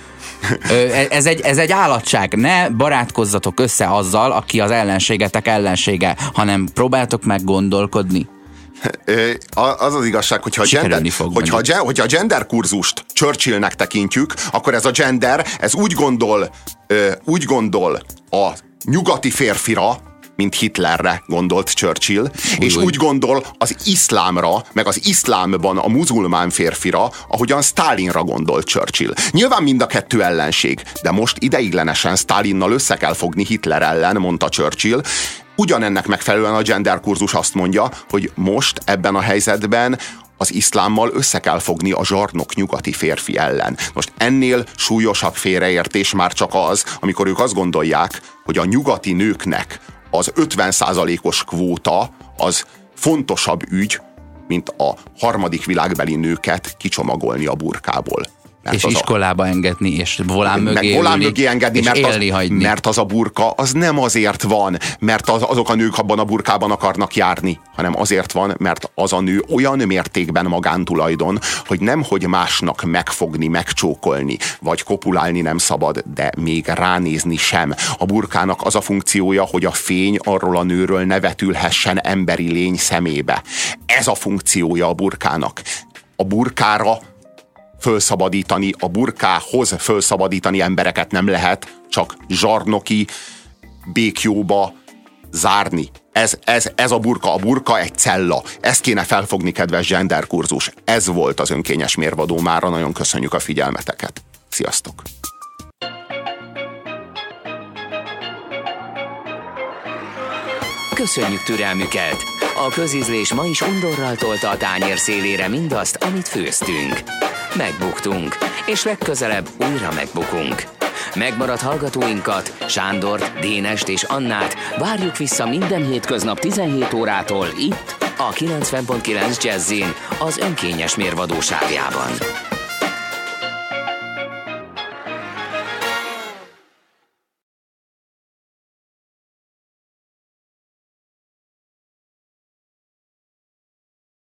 Ez egy állatság. Ne barátkozzatok össze azzal, aki az ellenségetek ellensége, hanem próbáltok meg gondolkodni. Az igazság, hogyha a gender kurzust Churchillnek tekintjük, akkor ez a gender, ez úgy gondol a nyugati férfira, mint Hitlerre gondolt Churchill, és úgy gondol az iszlámra, meg az iszlámban a muzulmán férfira, ahogyan Stalinra gondolt Churchill. Nyilván mind a kettő ellenség, de most ideiglenesen Stalinnal össze kell fogni Hitler ellen, mondta Churchill. Ugyanennek megfelelően a gender kurzus azt mondja, hogy most ebben a helyzetben az iszlámmal össze kell fogni a zsarnok nyugati férfi ellen. Most ennél súlyosabb félreértés már csak az, amikor ők azt gondolják, hogy a nyugati nőknek az 50%-os kvóta az fontosabb ügy, mint a harmadik világbeli nőket kicsomagolni a burkából. És iskolába engedni, és volán mögé engedni, és élni hagyni. Mert az a burka, az nem azért van, mert azok a nők abban a burkában akarnak járni, hanem azért van, mert az a nő olyan mértékben magántulajdon, hogy nemhogy másnak megfogni, megcsókolni, vagy kopulálni nem szabad, de még ránézni sem. A burkának az a funkciója, hogy a fény arról a nőről ne vetülhessen emberi lény szemébe. Ez a funkciója a burkának. A burkára fölszabadítani, a burkához fölszabadítani embereket nem lehet, csak zsarnoki békjóba zárni. Ez a burka egy cella. Ezt kéne felfogni, kedves genderkurzus. Ez volt az önkényes mérvadó mára. Nagyon köszönjük a figyelmeteket. Sziasztok! Köszönjük türelmüket! A közízlés ma is undorral tolta a tányér szélére mindazt, amit főztünk. Megbuktunk, és legközelebb újra megbukunk. Megmaradt hallgatóinkat, Sándort, Dénest és Annát várjuk vissza minden hétköznap 17 órától itt, a 90.9 Jazzin, az önkényes mérvadóságjában.